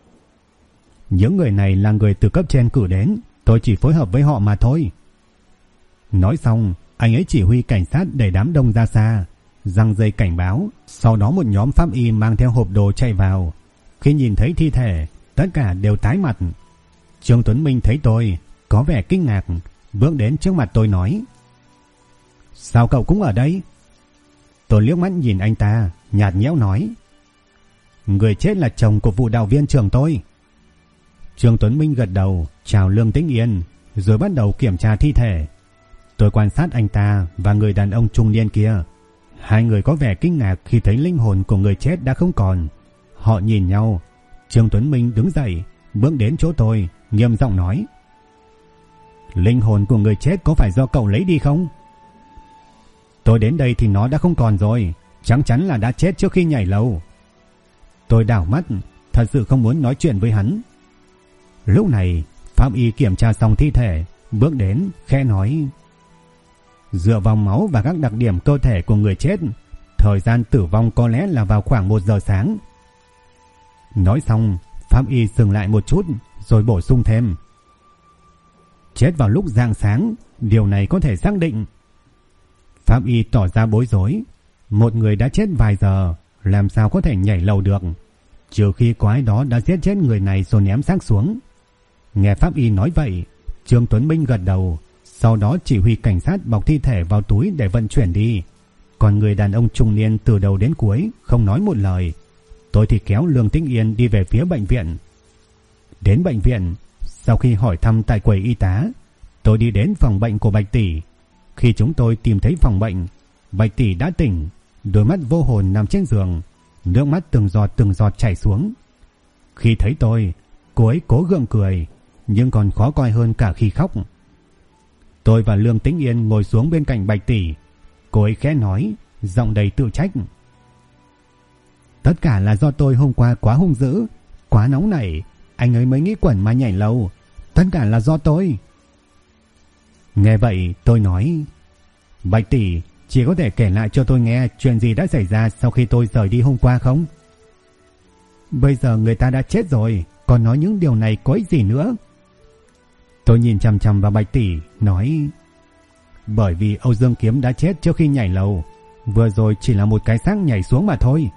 những người này là người từ cấp trên cử đến, tôi chỉ phối hợp với họ mà thôi. Nói xong, anh ấy chỉ huy cảnh sát đẩy đám đông ra xa, giăng dây cảnh báo. Sau đó một nhóm pháp y mang theo hộp đồ chạy vào. Khi nhìn thấy thi thể, tất cả đều tái mặt. Trương Tuấn Minh thấy tôi, có vẻ kinh ngạc, bước đến trước mặt tôi nói, sao cậu cũng ở đây? Tôi liếc mắt nhìn anh ta, nhạt nhẽo nói, người chết là chồng của vụ đạo viên trường tôi. Trương Tuấn Minh gật đầu, chào Lương Tĩnh Yên, rồi bắt đầu kiểm tra thi thể. Tôi quan sát anh ta và người đàn ông trung niên kia. Hai người có vẻ kinh ngạc khi thấy linh hồn của người chết đã không còn. Họ nhìn nhau. Trương Tuấn Minh đứng dậy, bước đến chỗ tôi, nghiêm giọng nói, linh hồn của người chết có phải do cậu lấy đi không? Tôi đến đây thì nó đã không còn rồi, chắc chắn là đã chết trước khi nhảy lầu. Tôi đảo mắt, thật sự không muốn nói chuyện với hắn. Lúc này, pháp y kiểm tra xong thi thể, bước đến, khẽ nói, dựa vào máu và các đặc điểm cơ thể của người chết, thời gian tử vong có lẽ là vào khoảng 1 giờ sáng. Nói xong, pháp y dừng lại một chút, rồi bổ sung thêm, chết vào lúc rạng sáng, điều này có thể xác định. Pháp y tỏ ra bối rối, một người đã chết vài giờ, làm sao có thể nhảy lầu được, trừ khi có ai đó đã giết chết người này rồi ném xác xuống. Nghe pháp y nói vậy, Trương Tuấn Minh gật đầu, sau đó chỉ huy cảnh sát bọc thi thể vào túi để vận chuyển đi. Còn người đàn ông trung niên từ đầu đến cuối không nói một lời. Tôi thì kéo Lương Tĩnh Yên đi về phía bệnh viện. Đến bệnh viện, sau khi hỏi thăm tại quầy y tá, tôi đi đến phòng bệnh của Bạch tỷ. Khi chúng tôi tìm thấy phòng bệnh, Bạch tỷ đã tỉnh, đôi mắt vô hồn nằm trên giường, nước mắt từng giọt chảy xuống. Khi thấy tôi, cô ấy cố gượng cười, nhưng còn khó coi hơn cả khi khóc. Tôi và Lương Tĩnh Yên ngồi xuống bên cạnh Bạch tỷ. Cô ấy khẽ nói, giọng đầy tự trách, tất cả là do tôi hôm qua quá hung dữ, quá nóng nảy, anh ấy mới nghĩ quẩn mà nhảy lầu, tất cả là do tôi. Nghe vậy tôi nói: Bạch tỷ, chỉ có thể kể lại cho tôi nghe chuyện gì đã xảy ra sau khi tôi rời đi hôm qua không? Bây giờ người ta đã chết rồi, còn nói những điều này có ích gì nữa? Tôi nhìn chằm chằm vào Bạch tỷ, nói: Bởi vì Âu Dương Kiếm đã chết trước khi nhảy lầu, vừa rồi chỉ là một cái xác nhảy xuống mà thôi.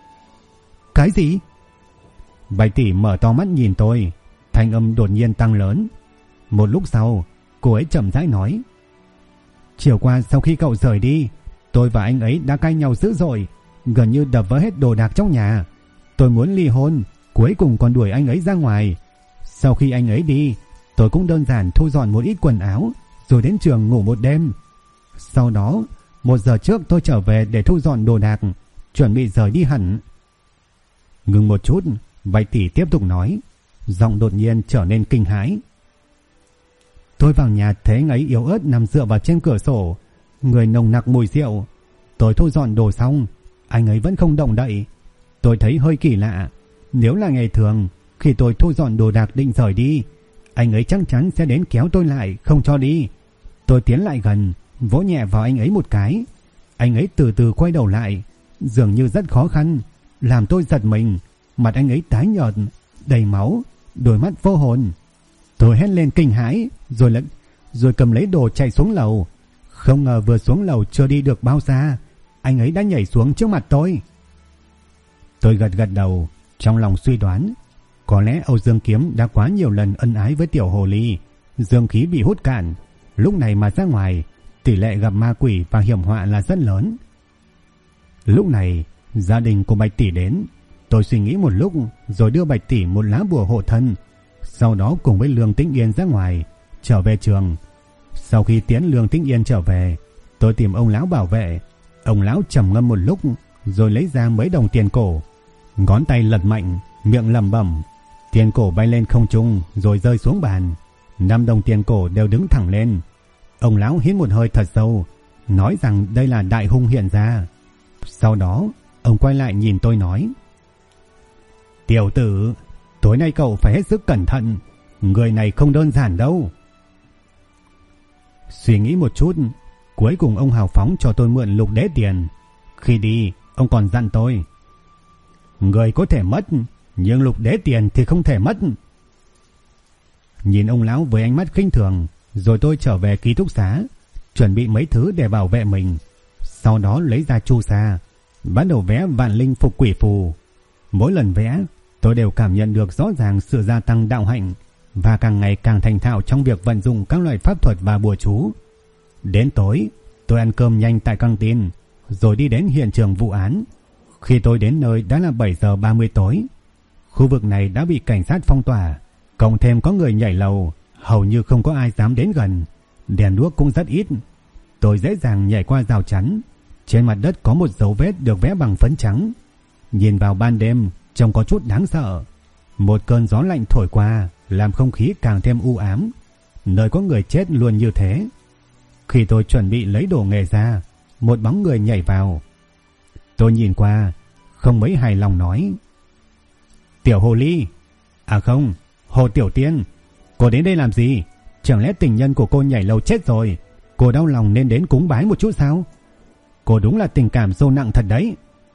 Cái gì? Bạch tỷ mở to mắt nhìn tôi, thanh âm đột nhiên tăng lớn. Một lúc sau, cô ấy chậm rãi nói: Chiều qua sau khi cậu rời đi, tôi và anh ấy đã cãi nhau dữ dội, gần như đập vỡ hết đồ đạc trong nhà. Tôi muốn ly hôn, cuối cùng còn đuổi anh ấy ra ngoài. Sau khi anh ấy đi, tôi cũng đơn giản thu dọn một ít quần áo rồi đến trường ngủ một đêm. Sau đó 1 giờ trước tôi trở về để thu dọn đồ đạc, chuẩn bị rời đi hẳn. Ngừng một chút, Bạch tỷ tiếp tục nói, giọng đột nhiên trở nên kinh hãi. Tôi vào nhà thấy anh ấy yếu ớt nằm dựa vào trên cửa sổ, người nồng nặc mùi rượu. Tôi thu dọn đồ xong, anh ấy vẫn không động đậy. Tôi thấy hơi kỳ lạ. Nếu là ngày thường, khi tôi thu dọn đồ đạc định rời đi, anh ấy chắc chắn sẽ đến kéo tôi lại không cho đi. Tôi tiến lại gần, vỗ nhẹ vào anh ấy một cái. Anh ấy từ từ quay đầu lại, dường như rất khó khăn, làm tôi giật mình. Mặt anh ấy tái nhợt, đầy máu, đôi mắt vô hồn. Tôi hét lên kinh hãi, rồi cầm lấy đồ chạy xuống lầu. Không ngờ vừa xuống lầu chưa đi được bao xa, anh ấy đã nhảy xuống trước mặt tôi. Tôi gật đầu, trong lòng suy đoán, có lẽ Âu Dương Kiếm đã quá nhiều lần ân ái với tiểu hồ ly, dương khí bị hút cạn, lúc này mà ra ngoài, tỷ lệ gặp ma quỷ và hiểm họa là rất lớn. Lúc này, gia đình của Bạch tỷ đến. Tôi suy nghĩ một lúc rồi đưa Bạch tỷ một lá bùa hộ thân, sau đó cùng với Lương Tĩnh Yên ra ngoài, trở về trường. Sau khi tiễn Lương Tĩnh Yên trở về, tôi tìm ông lão bảo vệ. Ông lão trầm ngâm một lúc rồi lấy ra mấy đồng tiền cổ, ngón tay lật mạnh, miệng lẩm bẩm. Tiền cổ bay lên không trung rồi rơi xuống bàn. 5 đồng tiền cổ đều đứng thẳng lên. Ông lão hít một hơi thật sâu, nói rằng đây là đại hung hiện ra. Sau đó ông quay lại nhìn tôi nói: Tiểu tử, tối nay cậu phải hết sức cẩn thận, người này không đơn giản đâu. Suy nghĩ một chút, cuối cùng ông hào phóng cho tôi mượn lục đế tiền. Khi đi, ông còn dặn tôi: Người có thể mất, nhưng lục đế tiền thì không thể mất. Nhìn ông lão với ánh mắt khinh thường, rồi tôi trở về ký túc xá, chuẩn bị mấy thứ để bảo vệ mình. Sau đó lấy ra chu sa, bắt đầu vẽ vạn linh phục quỷ phù. Mỗi lần vẽ, tôi đều cảm nhận được rõ ràng sự gia tăng đạo hạnh và càng ngày càng thành thạo trong việc vận dụng các loại pháp thuật và bùa chú. Đến tối, tôi ăn cơm nhanh tại căng tin, rồi đi đến hiện trường vụ án. Khi tôi đến nơi đã là 7 giờ 30 tối. Khu vực này đã bị cảnh sát phong tỏa, cộng thêm có người nhảy lầu, hầu như không có ai dám đến gần. Đèn đuốc cũng rất ít. Tôi dễ dàng nhảy qua rào chắn. Trên mặt đất có một dấu vết được vẽ bằng phấn trắng. Nhìn vào ban đêm trông có chút đáng sợ. Một cơn gió lạnh thổi qua làm không khí càng thêm u ám. Nơi có người chết luôn như thế. Khi tôi chuẩn bị lấy đồ nghề ra, một bóng người nhảy vào. Tôi nhìn qua, không mấy hài lòng nói: Tiểu hồ ly, à không, Hồ Tiểu Tiên, cô đến đây làm gì? Chẳng lẽ tình nhân của cô nhảy lầu chết rồi, cô đau lòng nên đến cúng bái một chút sao? Cô đúng là tình cảm sâu nặng thật đấy.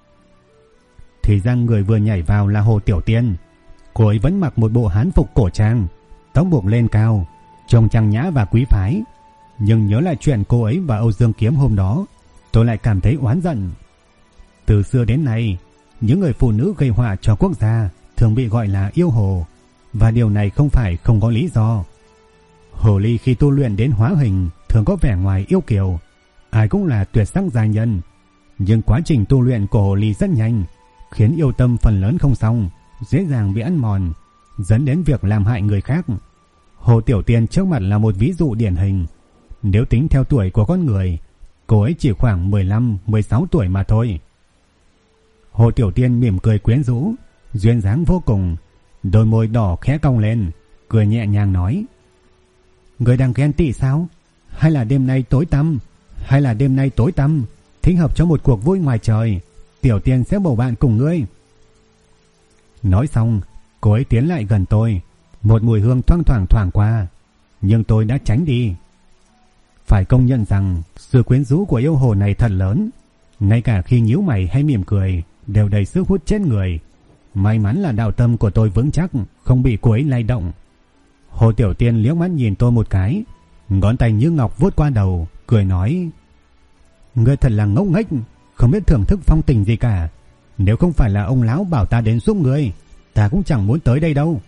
Thì ra người vừa nhảy vào là Hồ Tiểu Tiên. Cô ấy vẫn mặc một bộ hán phục cổ trang, tóc buộc lên cao, trông trang nhã và quý phái. Nhưng nhớ lại chuyện cô ấy và Âu Dương Kiếm hôm đó, tôi lại cảm thấy oán giận. Từ xưa đến nay, những người phụ nữ gây họa cho quốc gia thường bị gọi là yêu hồ, và điều này không phải không có lý do. Hồ ly khi tu luyện đến hóa hình thường có vẻ ngoài yêu kiều, ai cũng là tuyệt sắc giai nhân, nhưng quá trình tu luyện của hồ ly rất nhanh, khiến yêu tâm phần lớn không xong, dễ dàng bị ăn mòn, dẫn đến việc làm hại người khác. Hồ Tiểu Tiên trước mặt là một ví dụ điển hình. Nếu tính theo tuổi của con người, cô ấy chỉ khoảng 15-16 tuổi mà thôi. Hồ Tiểu Tiên mỉm cười quyến rũ, duyên dáng vô cùng, đôi môi đỏ khẽ cong lên, cười nhẹ nhàng nói: Người đang ghen tị sao? Hay là đêm nay tối tăm, thích hợp cho một cuộc vui ngoài trời, Tiểu Tiên sẽ bầu bạn cùng ngươi. Nói xong, cô ấy tiến lại gần tôi, một mùi hương thoang thoảng thoảng qua, nhưng tôi đã tránh đi. Phải công nhận rằng sự quyến rũ của yêu hồ này thật lớn, ngay cả khi nhíu mày hay mỉm cười đều đầy sức hút chết người. May mắn là đạo tâm của tôi vững chắc, không bị cô ấy lay động. Hồ Tiểu Tiên liếc mắt nhìn tôi một cái, ngón tay như ngọc vuốt qua đầu, cười nói: "Ngươi thật là ngốc nghếch, không biết thưởng thức phong tình gì cả. Nếu không phải là ông lão bảo ta đến giúp ngươi, ta cũng chẳng muốn tới đây đâu."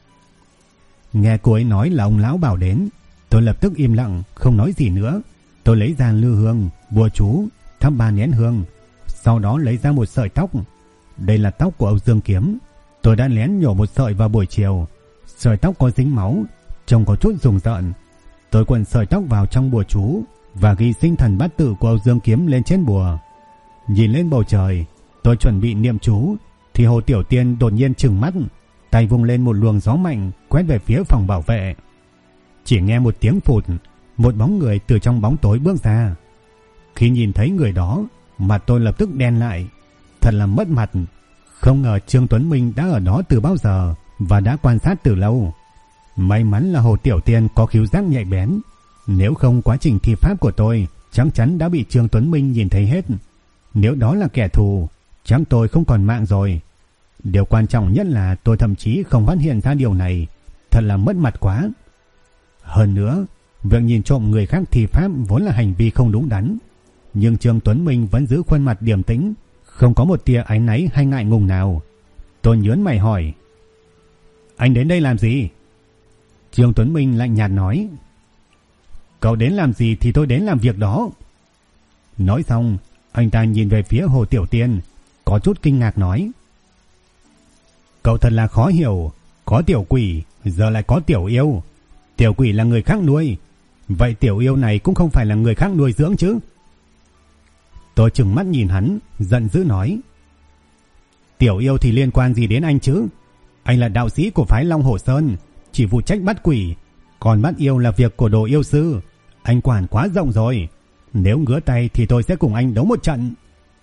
Nghe cô ấy nói là ông lão bảo đến, tôi lập tức im lặng, không nói gì nữa. Tôi lấy ra lư hương, bùa chú, thắp 3 nén hương, sau đó lấy ra một sợi tóc. Đây là tóc của Âu Dương Kiếm. Tôi đã lén nhổ một sợi vào buổi chiều. Sợi tóc có dính máu, trông có chút rùng rợn. Tôi quấn sợi tóc vào trong bùa chú và ghi sinh thần bát tự của Âu Dương Kiếm lên trên bùa. Nhìn lên bầu trời, tôi chuẩn bị niệm chú thì Hồ Tiểu Tiên đột nhiên trừng mắt, tay vung lên một luồng gió mạnh quét về phía phòng bảo vệ. Chỉ nghe một tiếng phụt, một bóng người từ trong bóng tối bước ra. Khi nhìn thấy người đó, mặt tôi lập tức đen lại, thật là mất mặt. Không ngờ Trương Tuấn Minh đã ở đó từ bao giờ và đã quan sát từ lâu. May mắn là Hồ Tiểu Tiên có khứu giác nhạy bén, nếu không quá trình thi pháp của tôi chắc chắn đã bị Trương Tuấn Minh nhìn thấy hết. Nếu đó là kẻ thù, chắc tôi không còn mạng rồi. Điều quan trọng nhất là tôi thậm chí không phát hiện ra điều này, thật là mất mặt quá. Hơn nữa, việc nhìn trộm người khác thi pháp vốn là hành vi không đúng đắn, nhưng Trương Tuấn Minh vẫn giữ khuôn mặt điềm tĩnh, không có một tia áy náy hay ngại ngùng nào. Tôi nhớn mày hỏi: "Anh đến đây làm gì?" Trương Tuấn Minh lạnh nhạt nói: "Cậu đến làm gì thì tôi đến làm việc đó." Nói xong, anh ta nhìn về phía Hồ Tiểu Tiên, có chút kinh ngạc nói: "Cậu thật là khó hiểu, có tiểu quỷ, giờ lại có tiểu yêu. Tiểu quỷ là người khác nuôi, vậy tiểu yêu này cũng không phải là người khác nuôi dưỡng chứ?" Tôi trừng mắt nhìn hắn, giận dữ nói: "Tiểu yêu thì liên quan gì đến anh chứ? Anh là đạo sĩ của phái Long Hổ Sơn, chỉ phụ trách bắt quỷ, còn bắt yêu là việc của đồ yêu sư. Anh quản quá rộng rồi, nếu ngứa tay thì tôi sẽ cùng anh đấu một trận."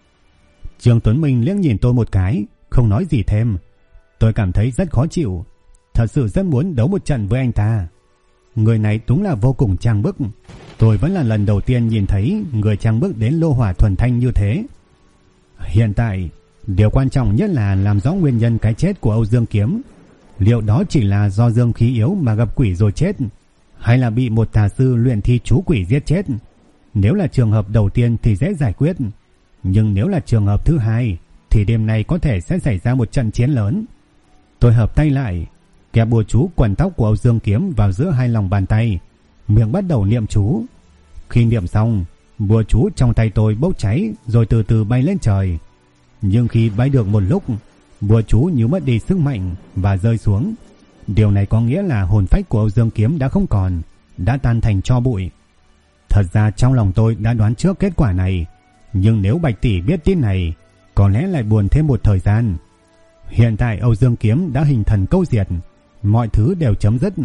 Trương Tuấn Minh liếc nhìn tôi một cái, không nói gì thêm. Tôi cảm thấy rất khó chịu, thật sự rất muốn đấu một trận với anh ta. Người này đúng là vô cùng trang bức. Tôi vẫn là lần đầu tiên nhìn thấy người trang bức đến lô hỏa thuần thanh như thế. Hiện tại, điều quan trọng nhất là làm rõ nguyên nhân cái chết của Âu Dương Kiếm. Liệu đó chỉ là do dương khí yếu mà gặp quỷ rồi chết, hay là bị một tà sư luyện thi chú quỷ giết chết? Nếu là trường hợp đầu tiên thì dễ giải quyết, nhưng nếu là trường hợp thứ hai thì đêm nay có thể sẽ xảy ra một trận chiến lớn. Tôi hợp tay lại, kẹp bùa chú quần tóc của Âu Dương Kiếm vào giữa hai lòng bàn tay, miệng bắt đầu niệm chú. Khi niệm xong, bùa chú trong tay tôi bốc cháy rồi từ từ bay lên trời. Nhưng khi bay được một lúc, bùa chú như mất đi sức mạnh và rơi xuống. Điều này có nghĩa là hồn phách của Âu Dương Kiếm đã không còn, đã tan thành tro bụi. Thật ra trong lòng tôi đã đoán trước kết quả này, nhưng nếu Bạch tỷ biết tin này, có lẽ lại buồn thêm một thời gian. Hiện tại Âu Dương Kiếm đã hình thần câu diệt, mọi thứ đều chấm dứt.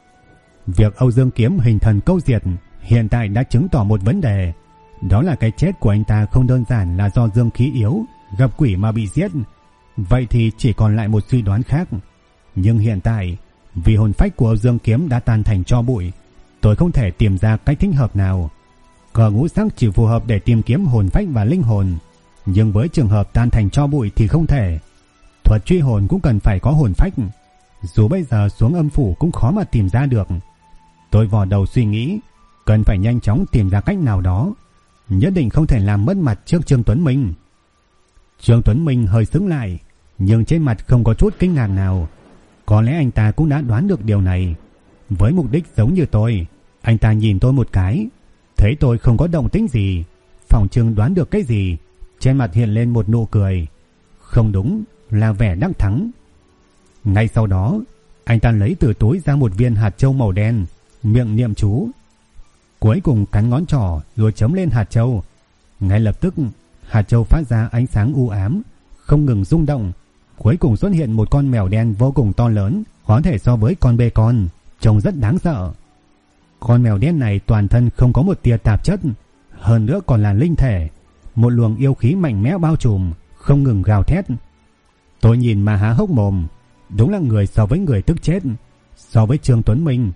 Việc Âu Dương Kiếm hình thần câu diệt hiện tại đã chứng tỏ một vấn đề, đó là cái chết của anh ta không đơn giản là do dương khí yếu, gặp quỷ mà bị giết. Vậy thì chỉ còn lại một suy đoán khác. Nhưng hiện tại, vì hồn phách của Âu Dương Kiếm đã tan thành tro bụi, tôi không thể tìm ra cách thích hợp nào. Cờ ngũ sắc chỉ phù hợp để tìm kiếm hồn phách và linh hồn, nhưng với trường hợp tan thành tro bụi thì không thể. Thuật truy hồn cũng cần phải có hồn phách, dù bây giờ xuống âm phủ cũng khó mà tìm ra được. Tôi vò đầu suy nghĩ, cần phải nhanh chóng tìm ra cách nào đó, nhất định không thể làm mất mặt trước Trương Tuấn Minh. Trương Tuấn Minh hơi sững lại, nhưng trên mặt không có chút kinh ngạc nào. Có lẽ anh ta cũng đã đoán được điều này. Với mục đích giống như tôi, anh ta nhìn tôi một cái, thấy tôi không có động tĩnh gì, phỏng chừng đoán được cái gì, trên mặt hiện lên một nụ cười. Không đúng, là vẻ đắc thắng. Ngay sau đó, anh ta lấy từ túi ra một viên hạt châu màu đen, miệng niệm chú. Cuối cùng cắn ngón trỏ rồi chấm lên hạt châu. Ngay lập tức, hạt châu phát ra ánh sáng u ám, không ngừng rung động. Cuối cùng xuất hiện một con mèo đen vô cùng to lớn, có thể so với con bê con, trông rất đáng sợ. Con mèo đen này toàn thân không có một tia tạp chất, hơn nữa còn là linh thể, một luồng yêu khí mạnh mẽ bao trùm, không ngừng gào thét. Tôi nhìn mà há hốc mồm, đúng là người so với người tức chết. So với Trương Tuấn Minh,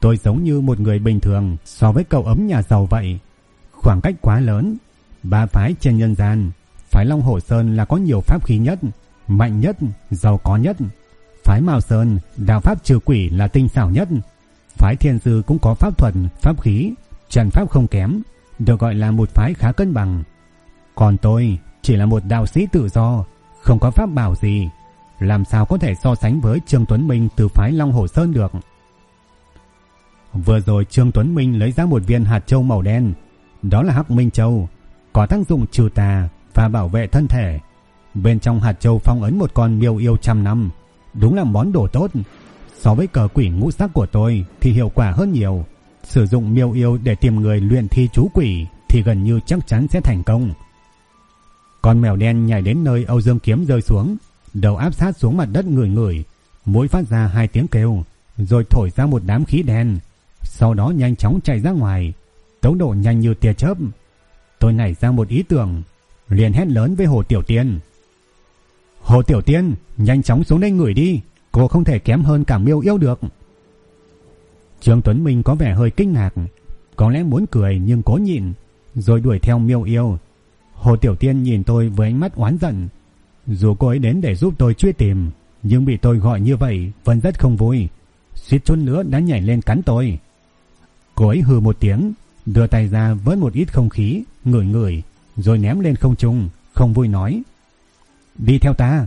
Tôi giống như một người bình thường so với cậu ấm nhà giàu vậy. Khoảng cách quá lớn. Ba phái trên nhân gian, phái Long Hổ Sơn là có nhiều pháp khí nhất, mạnh nhất, giàu có nhất. Phái Mao Sơn, đạo pháp trừ quỷ là tinh xảo nhất. Phái Thiên Sư cũng có pháp thuật, pháp khí, trận pháp không kém, được gọi là một phái khá cân bằng. Còn tôi chỉ là một đạo sĩ tự do, không có pháp bảo gì, làm sao có thể so sánh với Trương Tuấn Minh từ phái Long Hổ Sơn được. Vừa rồi Trương Tuấn Minh lấy ra một viên hạt châu màu đen, đó là Hắc Minh Châu, có tác dụng trừ tà và bảo vệ thân thể. Bên trong hạt châu phong ấn một con miêu yêu trăm năm, đúng là món đồ tốt. So với cờ quỷ ngũ sắc của tôi thì hiệu quả hơn nhiều. Sử dụng miêu yêu để tìm người luyện thi chú quỷ thì gần như chắc chắn sẽ thành công. Con mèo đen nhảy đến nơi Âu Dương kiếm rơi xuống, đầu áp sát xuống mặt đất ngửi ngửi, mũi phát ra 2 tiếng kêu, rồi thổi ra một đám khí đen, sau đó nhanh chóng chạy ra ngoài, tốc độ nhanh như tia chớp. Tôi nảy ra một ý tưởng, liền hét lớn với Hồ Tiểu Tiên: Hồ Tiểu Tiên, nhanh chóng xuống đây ngửi đi, cô không thể kém hơn cả miêu yêu được. Trương Tuấn Minh có vẻ hơi kinh ngạc, có lẽ muốn cười nhưng cố nhịn, rồi đuổi theo miêu yêu. Hồ Tiểu Tiên nhìn tôi với ánh mắt oán giận. Dù cô ấy đến để giúp tôi truy tìm, nhưng bị tôi gọi như vậy vẫn rất không vui, suýt chút nữa đã nhảy lên cắn tôi. Cô ấy hừ một tiếng, đưa tay ra với một ít không khí, ngửi ngửi, rồi ném lên không trung, không vui nói: Đi theo ta.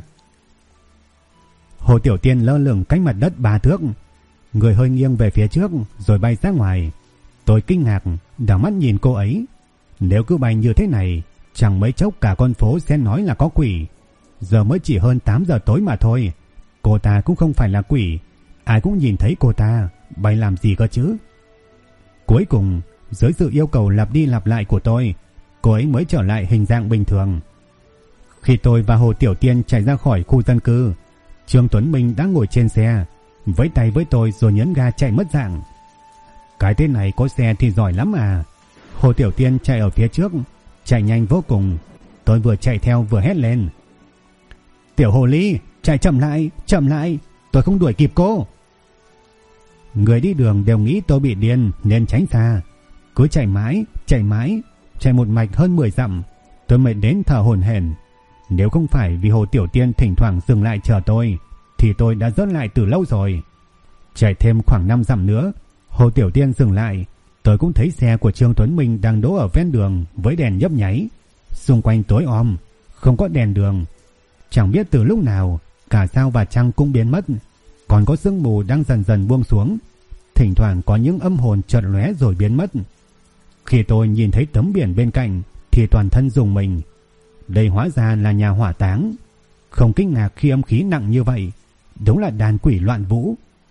Hồ Tiểu Tiên lơ lửng cách mặt đất 3 thước, người hơi nghiêng về phía trước rồi bay ra ngoài. Tôi kinh ngạc, đảo mắt nhìn cô ấy. Nếu cứ bay như thế này, chẳng mấy chốc cả con phố sẽ nói là có quỷ. Giờ mới chỉ hơn 8 giờ tối mà thôi, cô ta cũng không phải là quỷ, ai cũng nhìn thấy cô ta, bay làm gì cơ chứ. Cuối cùng, dưới sự yêu cầu lặp đi lặp lại của tôi, cô ấy mới trở lại hình dạng bình thường. Khi tôi và Hồ Tiểu Tiên chạy ra khỏi khu dân cư, Trương Tuấn Minh đã ngồi trên xe, vẫy tay với tôi rồi nhấn ga chạy mất dạng. Cái tên này có xe thì giỏi lắm à. Hồ Tiểu Tiên chạy ở phía trước, chạy nhanh vô cùng. Tôi vừa chạy theo vừa hét lên: Tiểu hồ ly, chạy chậm lại, tôi không đuổi kịp cô. Người đi đường đều nghĩ tôi bị điên nên tránh xa. Cứ chạy mãi, chạy một mạch hơn 10 dặm, tôi mệt đến thở hổn hển. Nếu không phải vì Hồ Tiểu Tiên thỉnh thoảng dừng lại chờ tôi thì tôi đã rớt lại từ lâu rồi. Chạy thêm khoảng 5 dặm nữa, Hồ Tiểu Tiên dừng lại. Tôi cũng thấy xe của Trương Tuấn Minh đang đỗ ở ven đường với đèn nhấp nháy. Xung quanh tối om, không có đèn đường. Chẳng biết từ lúc nào cả sao và trăng cũng biến mất, còn có sương mù đang dần dần buông xuống. Thỉnh thoảng có những âm hồn chợt lóe rồi biến mất. Khi tôi nhìn thấy tấm biển bên cạnh thì toàn thân rùng mình. Đây hóa ra là nhà hỏa táng. Không kinh ngạc khi âm khí nặng như vậy, đúng là đàn quỷ loạn vũ.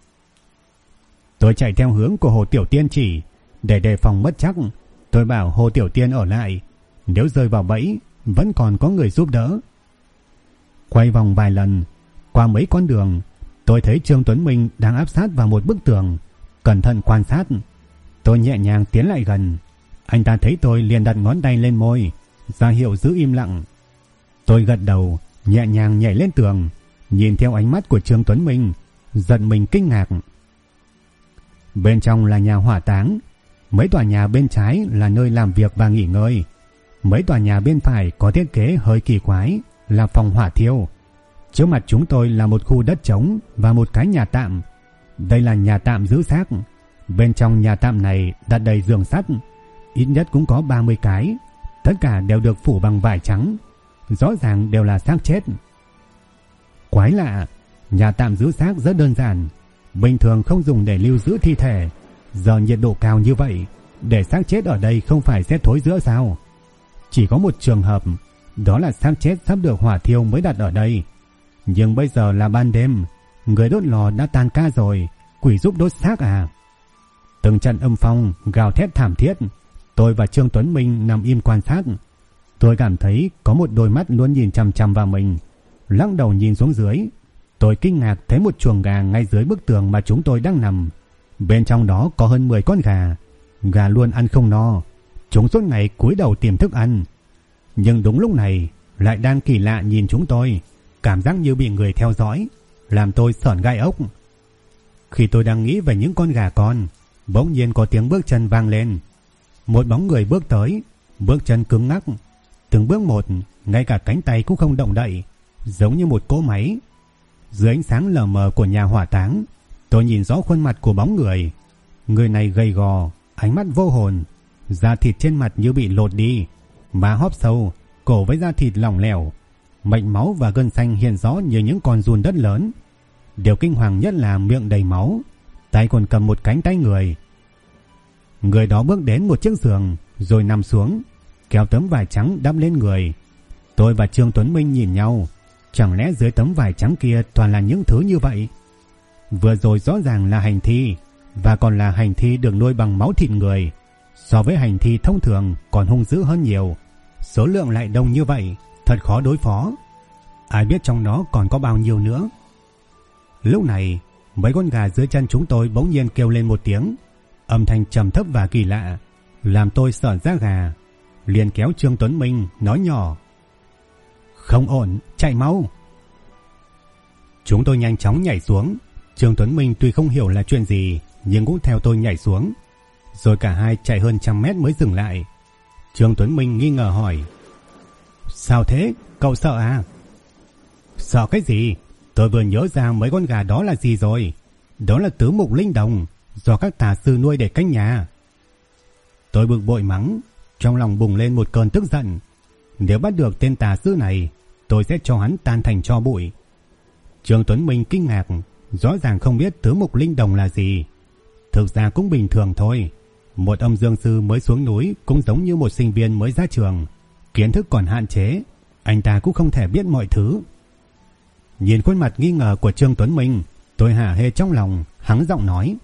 Tôi chạy theo hướng của Hồ Tiểu Tiên chỉ, để đề phòng bất chắc. Tôi bảo Hồ Tiểu Tiên ở lại, nếu rơi vào bẫy vẫn còn có người giúp đỡ. Quay vòng vài lần, qua mấy con đường, tôi thấy Trương Tuấn Minh đang áp sát vào một bức tường, cẩn thận quan sát. Tôi nhẹ nhàng tiến lại gần. Anh ta thấy tôi liền đặt ngón tay lên môi, ra hiệu giữ im lặng. Tôi gật đầu, nhẹ nhàng nhảy lên tường, nhìn theo ánh mắt của Trương Tuấn Minh, giận mình kinh ngạc. Bên trong là nhà hỏa táng. Mấy tòa nhà bên trái là nơi làm việc và nghỉ ngơi. Mấy tòa nhà bên phải có thiết kế hơi kỳ quái, là phòng hỏa thiêu. Trước mặt chúng tôi là một khu đất trống và một cái nhà tạm. Đây là nhà tạm giữ xác. Bên trong nhà tạm này đặt đầy giường sắt, ít nhất cũng có 30 cái. Tất cả đều được phủ bằng vải trắng, rõ ràng đều là xác chết. Quái lạ, nhà tạm giữ xác rất đơn giản, bình thường không dùng để lưu giữ thi thể. Giờ nhiệt độ cao như vậy, để xác chết ở đây không phải sẽ thối rữa sao? Chỉ có một trường hợp, đó là xác chết sắp được hỏa thiêu mới đặt ở đây. Nhưng bây giờ là ban đêm, người đốt lò đã tan ca rồi, quỷ giúp đốt xác à? Từng trận âm phong gào thét thảm thiết. Tôi và Trương Tuấn Minh nằm im quan sát. Tôi cảm thấy có một đôi mắt luôn nhìn chằm chằm vào mình. Lắc đầu nhìn xuống dưới, tôi kinh ngạc thấy một chuồng gà ngay dưới bức tường mà chúng tôi đang nằm. Bên trong đó có hơn 10 con gà. Gà luôn ăn không no, chúng suốt ngày cúi đầu tìm thức ăn. Nhưng đúng lúc này lại đang kỳ lạ nhìn chúng tôi, cảm giác như bị người theo dõi, làm tôi sởn gai ốc. Khi tôi đang nghĩ về những con gà con, bỗng nhiên có tiếng bước chân vang lên. Một bóng người bước tới, bước chân cứng ngắc, từng bước một, ngay cả cánh tay cũng không động đậy, giống như một cỗ máy. Dưới ánh sáng lờ mờ của nhà hỏa táng, tôi nhìn rõ khuôn mặt của bóng người. Người này gầy gò, ánh mắt vô hồn, da thịt trên mặt như bị lột đi, má hóp sâu, cổ với da thịt lỏng lẻo, mạch máu và gân xanh hiện rõ như những con giun đất lớn. Điều kinh hoàng nhất là miệng đầy máu, tay còn cầm một cánh tay người. Người đó bước đến một chiếc giường rồi nằm xuống, kéo tấm vải trắng đắp lên người. Tôi và Trương Tuấn Minh nhìn nhau, chẳng lẽ dưới tấm vải trắng kia toàn là những thứ như vậy? Vừa rồi rõ ràng là hành thi, và còn là hành thi được nuôi bằng máu thịt người. So với hành thi thông thường còn hung dữ hơn nhiều. Số lượng lại đông như vậy, thật khó đối phó. Ai biết trong đó còn có bao nhiêu nữa. Lúc này, mấy con gà dưới chân chúng tôi bỗng nhiên kêu lên một tiếng, âm thanh trầm thấp và kỳ lạ, làm tôi sởn da gà. Liền kéo Trương Tuấn Minh nói nhỏ: "Không ổn, chạy mau." Chúng tôi nhanh chóng nhảy xuống. Trương Tuấn Minh tuy không hiểu là chuyện gì, nhưng cũng theo tôi nhảy xuống. Rồi cả hai chạy hơn 100 mét mới dừng lại. Trương Tuấn Minh nghi ngờ hỏi: "Sao thế? Cậu sợ à?" "Sợ cái gì? Tôi vừa nhớ ra mấy con gà đó là gì rồi. Đó là tứ mục linh đồng, do các tà sư nuôi để canh nhà." Tôi bực bội mắng, trong lòng bùng lên một cơn tức giận. Nếu bắt được tên tà sư này, tôi sẽ cho hắn tan thành tro bụi. Trương Tuấn Minh kinh ngạc, rõ ràng không biết tứ mục linh đồng là gì. Thực ra cũng bình thường thôi. Một âm dương sư mới xuống núi cũng giống như một sinh viên mới ra trường, kiến thức còn hạn chế, anh ta cũng không thể biết mọi thứ. Nhìn khuôn mặt nghi ngờ của Trương Tuấn Minh, tôi hả hê trong lòng, hắng giọng nói: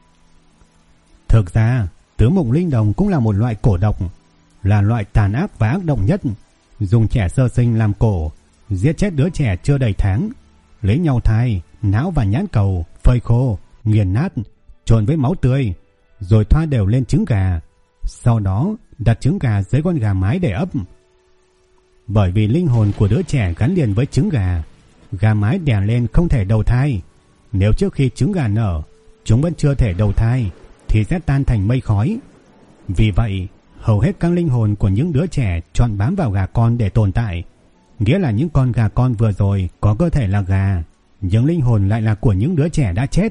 "Thực ra tứ mục linh đồng cũng là một loại cổ độc, là loại tàn ác và ác độc nhất, dùng trẻ sơ sinh làm cổ, giết chết đứa trẻ chưa đầy tháng, lấy nhau thai, não và nhãn cầu, phơi khô, nghiền nát, trộn với máu tươi, rồi thoa đều lên trứng gà. Sau đó đặt trứng gà dưới con gà mái để ấp. Bởi vì linh hồn của đứa trẻ gắn liền với trứng gà, gà mái đẻ lên không thể đầu thai. Nếu trước khi trứng gà nở, chúng vẫn chưa thể đầu thai, thì sẽ tan thành mây khói. Vì vậy, hầu hết các linh hồn của những đứa trẻ chọn bám vào gà con để tồn tại. Nghĩa là những con gà con vừa rồi có cơ thể là gà, nhưng linh hồn lại là của những đứa trẻ đã chết."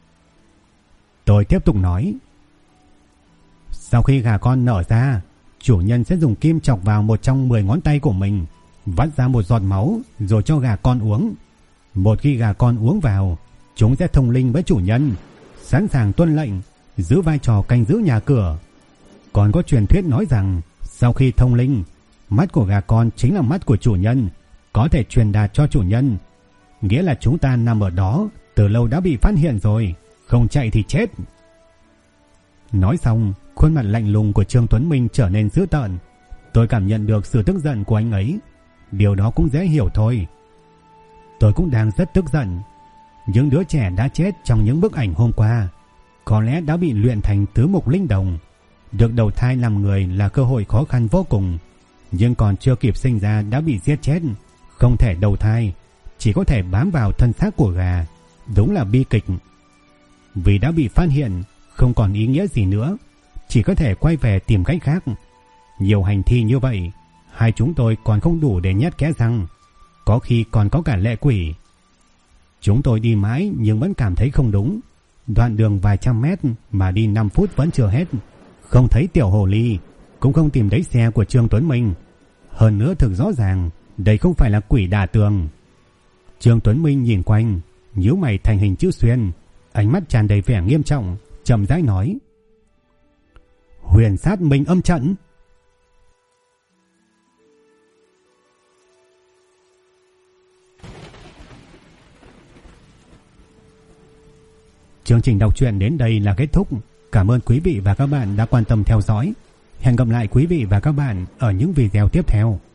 Tôi tiếp tục nói: "Sau khi gà con nở ra, chủ nhân sẽ dùng kim chọc vào một trong 10 ngón tay của mình, vắt ra một giọt máu rồi cho gà con uống. Một khi gà con uống vào, chúng sẽ thông linh với chủ nhân, sẵn sàng tuân lệnh, giữ vai trò canh giữ nhà cửa. Còn có truyền thuyết nói rằng sau khi thông linh, mắt của gà con chính là mắt của chủ nhân, có thể truyền đạt cho chủ nhân. Nghĩa là chúng ta nằm ở đó từ lâu đã bị phát hiện rồi, không chạy thì chết." Nói xong, khuôn mặt lạnh lùng của Trương Tuấn Minh trở nên dữ tợn. Tôi cảm nhận được sự tức giận của anh ấy. Điều đó cũng dễ hiểu thôi. Tôi cũng đang rất tức giận. Những đứa trẻ đã chết trong những bức ảnh hôm qua có lẽ đã bị luyện thành tứ mục linh đồng. Được đầu thai làm người là cơ hội khó khăn vô cùng, nhưng còn chưa kịp sinh ra đã bị giết chết, không thể đầu thai, chỉ có thể bám vào thân xác của gà. Đúng là bi kịch. Vì đã bị phát hiện, không còn ý nghĩa gì nữa, chỉ có thể quay về tìm cách khác. Nhiều hành thi như vậy, hai chúng tôi còn không đủ để nhét kẽ răng, có khi còn có cả lệ quỷ. Chúng tôi đi mãi nhưng vẫn cảm thấy không đúng. Đoạn đường vài trăm mét mà đi 5 phút vẫn chưa hết. Không thấy tiểu hồ ly, cũng không tìm thấy xe của Trương Tuấn Minh. Hơn nữa thực rõ ràng đây không phải là quỷ đả tường. Trương Tuấn Minh nhìn quanh, nhíu mày thành hình chữ xuyên, ánh mắt tràn đầy vẻ nghiêm trọng, trầm rãi nói: "Huyền sát minh âm trận." Chương trình đọc truyện đến đây là kết thúc. Cảm ơn quý vị và các bạn đã quan tâm theo dõi. Hẹn gặp lại quý vị và các bạn ở những video tiếp theo.